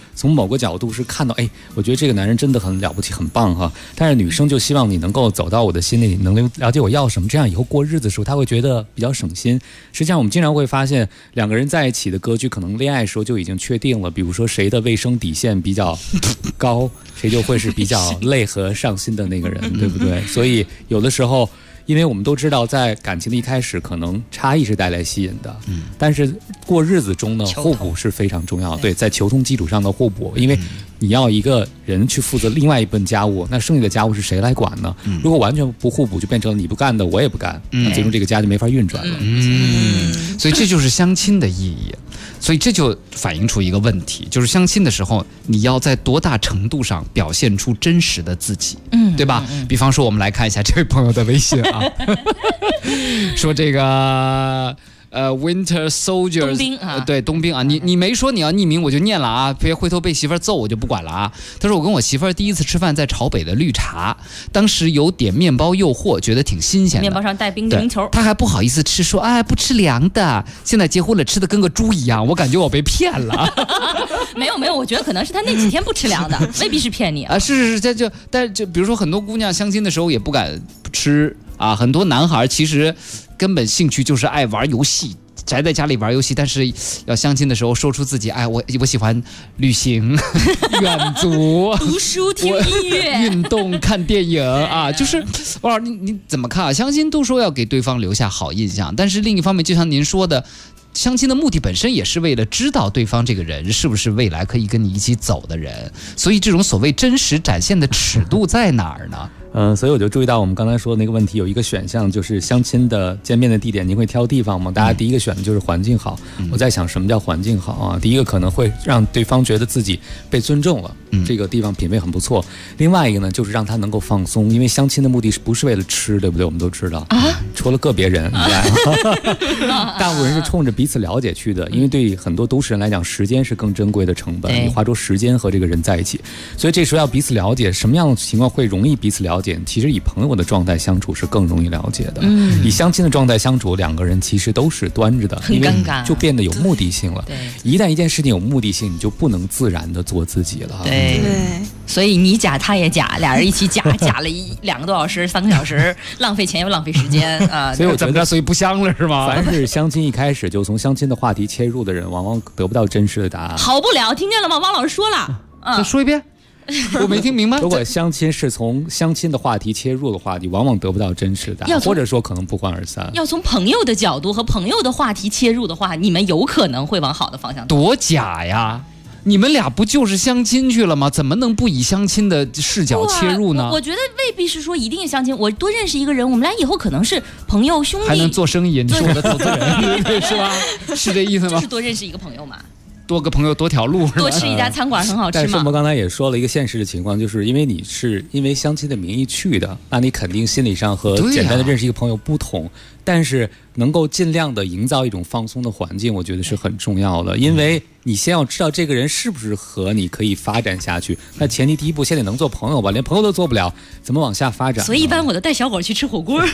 从某个角度是看到，哎，我觉得这个男人真的很了不起，很棒哈。但是女生就希望你能够走到我的心里，能了解我要什么，这样以后过日子的时候，他会觉得比较省心。实际上，我们经常会发现，两个人在一起的格局，可能恋爱时候就已经确定了。比如说，谁的卫生底线比较高，谁就会是比较累和上心的那个人，对不对？所以有的时候。因为我们都知道，在感情的一开始，可能差异是带来吸引的，但是过日子中呢，互补是非常重要的。对，在求同基础上的互补，因为你要一个人去负责另外一份家务，那剩下的家务是谁来管呢？如果完全不互补，就变成了你不干的我也不干，那最终这个家就没法运转了。 所以这就是相亲的意义。所以这就反映出一个问题，就是相亲的时候，你要在多大程度上表现出真实的自己，对吧？比方说，我们来看一下这位朋友的微信啊，说这个。Winter Soldiers， 冬兵啊， 对，冬兵啊，你没说你要匿名，我就念了啊，别回头被媳妇儿揍，我就不管了啊。他说我跟我媳妇儿第一次吃饭在朝北的绿茶，当时有点面包诱惑，觉得挺新鲜的， 面包上带冰激凌球， 他还不好意思吃，说哎不吃凉的，现在结婚了吃的跟个猪一样，我感觉我被骗了。 没有，我觉得可能是他那几天不吃凉的，未必是骗你啊。 是，但比如说很多姑娘相亲的时候也不敢吃啊，很多男孩其实。根本兴趣就是爱玩游戏，宅在家里玩游戏，但是要相亲的时候说出自己，哎，我喜欢旅行、远足、 读书、听音乐、 运动、看电影啊，就是哇，你怎么看啊？相亲都说要给对方留下好印象，但是另一方面，就像您说的。相亲的目的本身也是为了知道对方这个人是不是未来可以跟你一起走的人，所以这种所谓真实展现的尺度在哪儿呢？ 所以我就注意到我们刚才说的那个问题，有一个选项就是相亲的见面的地点，您会挑地方吗？大家第一个选的就是环境好。我在想什么叫环境好啊？第一个可能会让对方觉得自己被尊重了，这个地方品味很不错。另外一个呢，就是让他能够放松，因为相亲的目的不是为了吃，对不对？我们都知道啊，除了个别人以外，大部分人是冲着彼此了解去的，因为对很多都市人来讲，时间是更珍贵的成本，你花出时间和这个人在一起，所以这时候要彼此了解，什么样的情况会容易彼此了解？其实以朋友的状态相处是更容易了解的，以相亲的状态相处，两个人其实都是端着的， 很尴尬， 就变得有目的性了。一旦一件事情有目的性，你就不能自然的做自己了。 对，所以你假他也假，俩人一起假了2个多小时、3个小时，浪费钱又浪费时间啊！ 所以我觉得， 所以不香了是吗？ 凡是相亲一开始就从相亲的话题切入的人，往往得不到真实的答案。 好不了，听见了吗？汪老师说了， 再说一遍。我没听明白。 如果相亲是从相亲的话题切入的话，你往往得不到真实答案，或者说可能不欢而散。 要从朋友的角度和朋友的话题切入的话，你们有可能会往好的方向走。 多假呀！你们俩不就是相亲去了吗？怎么能不以相亲的视角切入呢？ 我觉得未必是说一定相亲，我多认识一个人，我们俩以后可能是朋友兄弟， 还能做生意。你是我的投资人，是吧？是这意思吗？ 就是多认识一个朋友嘛。 多个朋友多条路， 多吃一家餐馆很好吃嘛。 但是我们刚才也说了一个现实的情况，就是因为你是因为相亲的名义去的，那你肯定心理上和简单的认识一个朋友不同。但是能够尽量的营造一种放松的环境，我觉得是很重要的。因为你先要知道这个人是不是和你可以发展下去，那前提第一步先得能做朋友吧，连朋友都做不了，怎么往下发展？ 所以一般我都带小伙去吃火锅。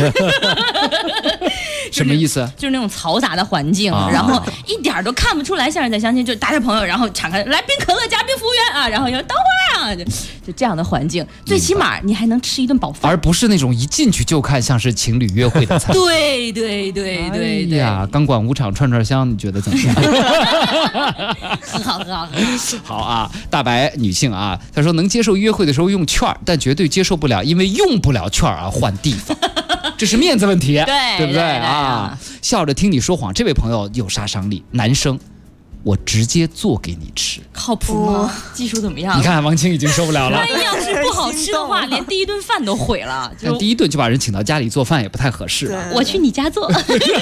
什么意思？ 就是那种嘈杂的环境，然后一点都看不出来像是在相亲，就打着朋友，然后敞开来冰可乐加冰服务员啊，然后就等会儿啊，就这样的环境，最起码你还能吃一顿饱饭， 而不是那种一进去就看像是情侣约会的餐。 对呀，钢管舞场串串香，你觉得怎么样？ 很好。 好啊，大白女性啊，她说能接受约会的时候用券，但绝对接受不了因为用不了券而换地方。这是面子问题，对不对啊？笑着听你说谎，这位朋友有杀伤力。男生，我直接做给你吃， 靠谱吗？技术怎么样？ 你看王青已经受不了了。 万一要是不好吃的话，连第一顿饭都毁了。 但第一顿就把人请到家里做饭也不太合适。 我去你家做。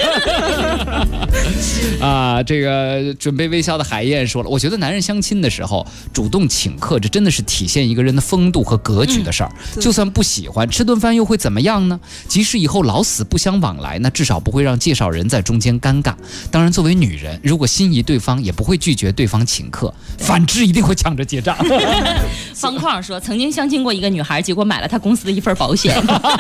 啊，这个准备微笑的海燕说了，我觉得男人相亲的时候主动请客，这真的是体现一个人的风度和格局的事儿。就算不喜欢吃顿饭又会怎么样呢？即使以后老死不相往来，那至少不会让介绍人在中间尴尬。当然，作为女人，如果心仪对方，也不会拒绝对方请客，反之一定会抢着结账。 方框说，曾经相亲过一个女孩，结果买了她公司的一份保险。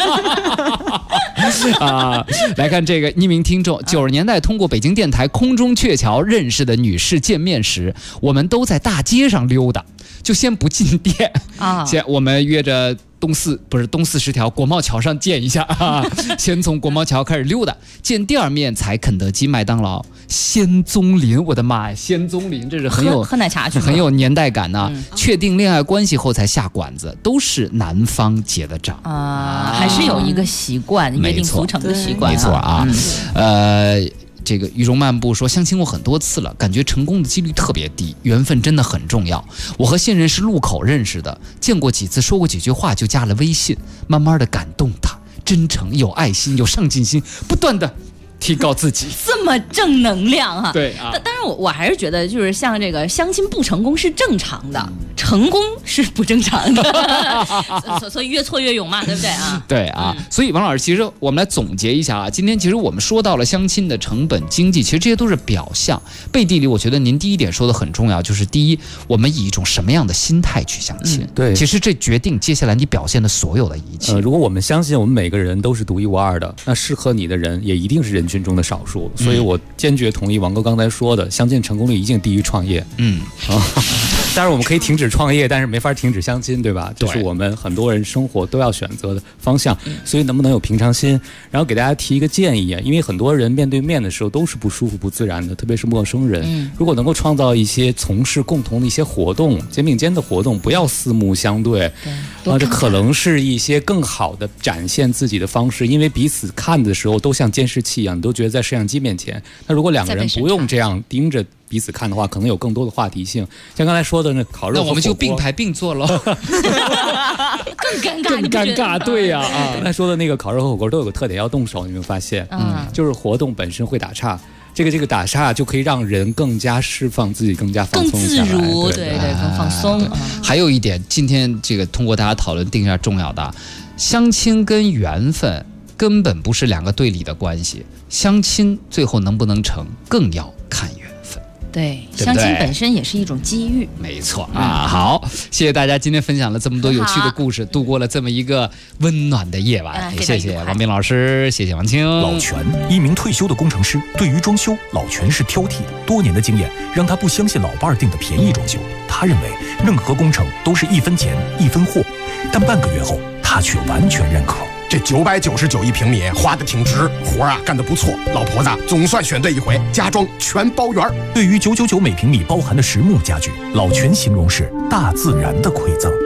来看这个匿名听众，90年代通过北京电台空中鹊桥认识的女士见面时，我们都在大街上溜达，就先不进店啊，先我们约着东四10条国贸桥上见一下啊，先从国贸桥开始溜达，见第二面才肯德基、麦当劳、仙踪林。我的妈呀，仙踪林这是很有喝奶茶去， 很有年代感呢。确定恋爱关系后才下馆子，都是男方结的账啊，还是有一个习惯，约定俗成的习惯， 没错啊。这个羽绒漫步说，相亲过很多次了，感觉成功的几率特别低，缘分真的很重要。我和现任是路口认识的，见过几次，说过几句话就加了微信，慢慢的感动他，真诚、有爱心、有上进心，不断的提高自己， 这么正能量啊！ 对啊， 当然我还是觉得，就是像这个相亲不成功是正常的，成功是不正常的，所以越挫越勇嘛，对不对啊？ 对啊，所以王老师，其实我们来总结一下啊，今天其实我们说到了相亲的成本、经济，其实这些都是表象，背地里我觉得您第一点说的很重要，就是第一，我们以一种什么样的心态去相亲， 对， 其实这决定接下来你表现的所有的一切。 如果我们相信我们每个人都是独一无二的，那适合你的人也一定是人群中的少数，所以我坚决同意王哥刚才说的，相亲成功率一定低于创业。当然我们可以停止创业，但是没法停止相亲，对吧？这是我们很多人生活都要选择的方向。所以能不能有平常心？然后给大家提一个建议啊，因为很多人面对面的时候都是不舒服、不自然的，特别是陌生人。如果能够创造一些从事共同的一些活动，肩并肩的活动，不要四目相对，这可能是一些更好的展现自己的方式。因为彼此看的时候都像监视器一样，你都觉得在摄像机面前。那如果两个人不用这样盯着彼此看的话，可能有更多的话题性。像刚才说的那烤肉， 那我们就并排并坐了， 更尴尬， 更尴尬，对呀啊！ 刚才说的那个烤肉和火锅都有个特点，要动手，你有没有发现？就是活动本身会打岔。这个打岔就可以让人更加释放自己，更加放松下来， 更自如，对，更放松。 还有一点，今天这个通过大家讨论定一下重要的，相亲跟缘分根本不是两个对立的关系，相亲最后能不能成，更要看缘分。 对，相亲本身也是一种机遇。 没错啊，好，谢谢大家今天分享了这么多有趣的故事，度过了这么一个温暖的夜晚。谢谢王斌老师，谢谢王青。 老全，一名退休的工程师，对于装修，老全是挑剔的。多年的经验让他不相信老伴儿订的便宜装修，他认为任何工程都是一分钱一分货。但半个月后，他却完全认可。 这999一平米花的挺值，活啊干得不错，老婆子总算选对一回，家装全包圆。 对于999每平米包含的实木家具，老全形容是大自然的馈赠。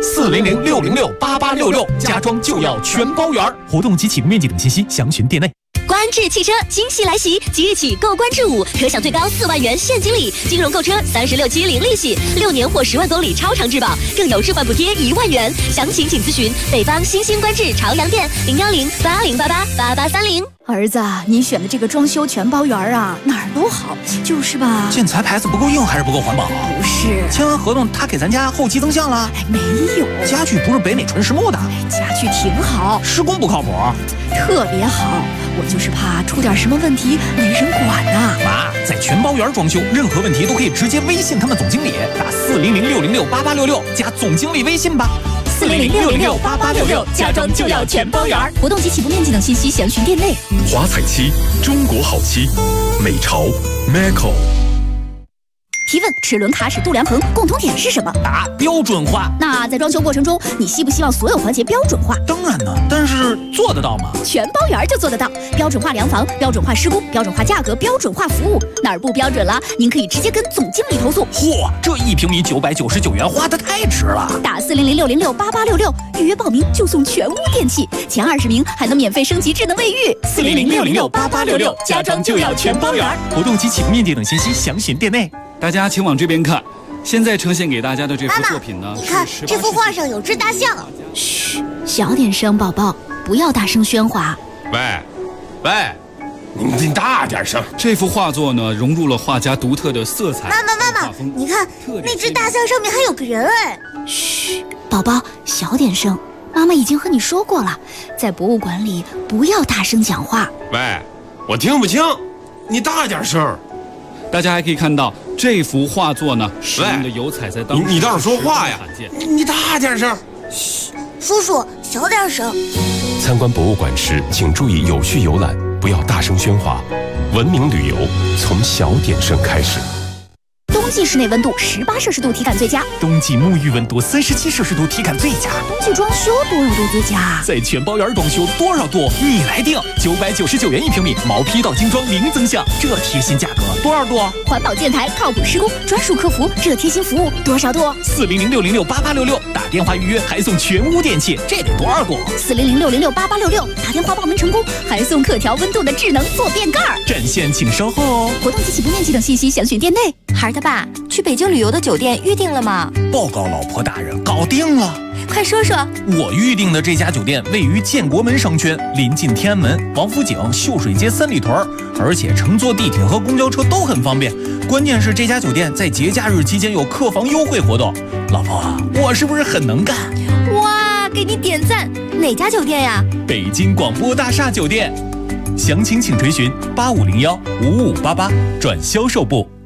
400-606-8866，家装就要全包圆。 活动及起步面积等信息详询店内。 观致汽车惊喜来袭，即日起购观致5可享最高4万元现金礼，金融购车36期零利息，6年或10万公里超长质保，更有置换补贴1万元。详情请咨询北方新兴观致朝阳店010-8088-8830。 儿子，你选的这个装修全包圆啊，哪儿都好，就是吧？ 建材牌子不够硬还是不够环保？ 不是， 签完合同他给咱家后期增项了？ 没有， 家具不是北美纯实木的， 家具挺好， 施工不靠谱， 特别好。我就是怕出点什么问题没人管呐。 妈，在全包圆装修，任何问题都可以直接微信他们总经理，打400-606-8866加总经理微信吧。 400-606-8866，家装就要全包圆。 活动及起步面积等信息详询店内。 华彩漆，中国好漆，美潮 Macco。 提问：齿轮、卡齿、度量衡共同点是什么？ 答：标准化。 那在装修过程中，你希不希望所有环节标准化？ 当然呢，但是做得到吗？ 全包圆就做得到。标准化量房、标准化施工、标准化价格、标准化服务，哪儿不标准了？您可以直接跟总经理投诉。 嚯，这1平米999元花得太值了！ 打400-606-8866预约报名就送全屋电器，前20名还能免费升级智能卫浴。 400-606-8866，家装就要全包圆。 活动及起步面积等信息详询店内。 大家请往这边看，现在呈现给大家的这幅作品呢， 你看这幅画上有只大象。 嘘，小点声，宝宝，不要大声喧哗。 喂，你大点声。 这幅画作呢，融入了画家独特的色彩。 妈妈，你看那只大象上面还有个人哎。 嘘，宝宝，小点声。妈妈已经和你说过了，在博物馆里不要大声讲话。 喂，我听不清，你大点声。 大家还可以看到这幅画作呢，使用的油彩在当时你倒是说话呀！你大点声。 嘘，叔叔小点声。 参观博物馆时，请注意有序游览，不要大声喧哗。文明旅游从小点声开始。 冬季室内温度18摄氏度体感最佳， 冬季沐浴温度37摄氏度体感最佳， 冬季装修多少度最佳？ 在全包园装修多少度？你来定，999元1平米，毛坯到精装零增项，这贴心价格多少度？ 环保建材靠谱施工，专属客服，这贴心服务多少度 ？400606866，打电话预约还送全屋电器，这得多少度 ？400606866，打电话报名成功还送可调温度的智能坐便盖。 占线请稍后哦。 活动及起步面积等信息详询店内。 孩儿他爸，去北京旅游的酒店预定了吗？ 报告老婆大人，搞定了。 快说说。 我预定的这家酒店位于建国门商圈，临近天安门、王府井、秀水街三里屯，而且乘坐地铁和公交车都很方便。关键是这家酒店在节假日期间有客房优惠活动。老婆，我是不是很能干？ 哇，给你点赞！哪家酒店呀？ 北京广播大厦酒店。详情请垂询8501-5588转销售部。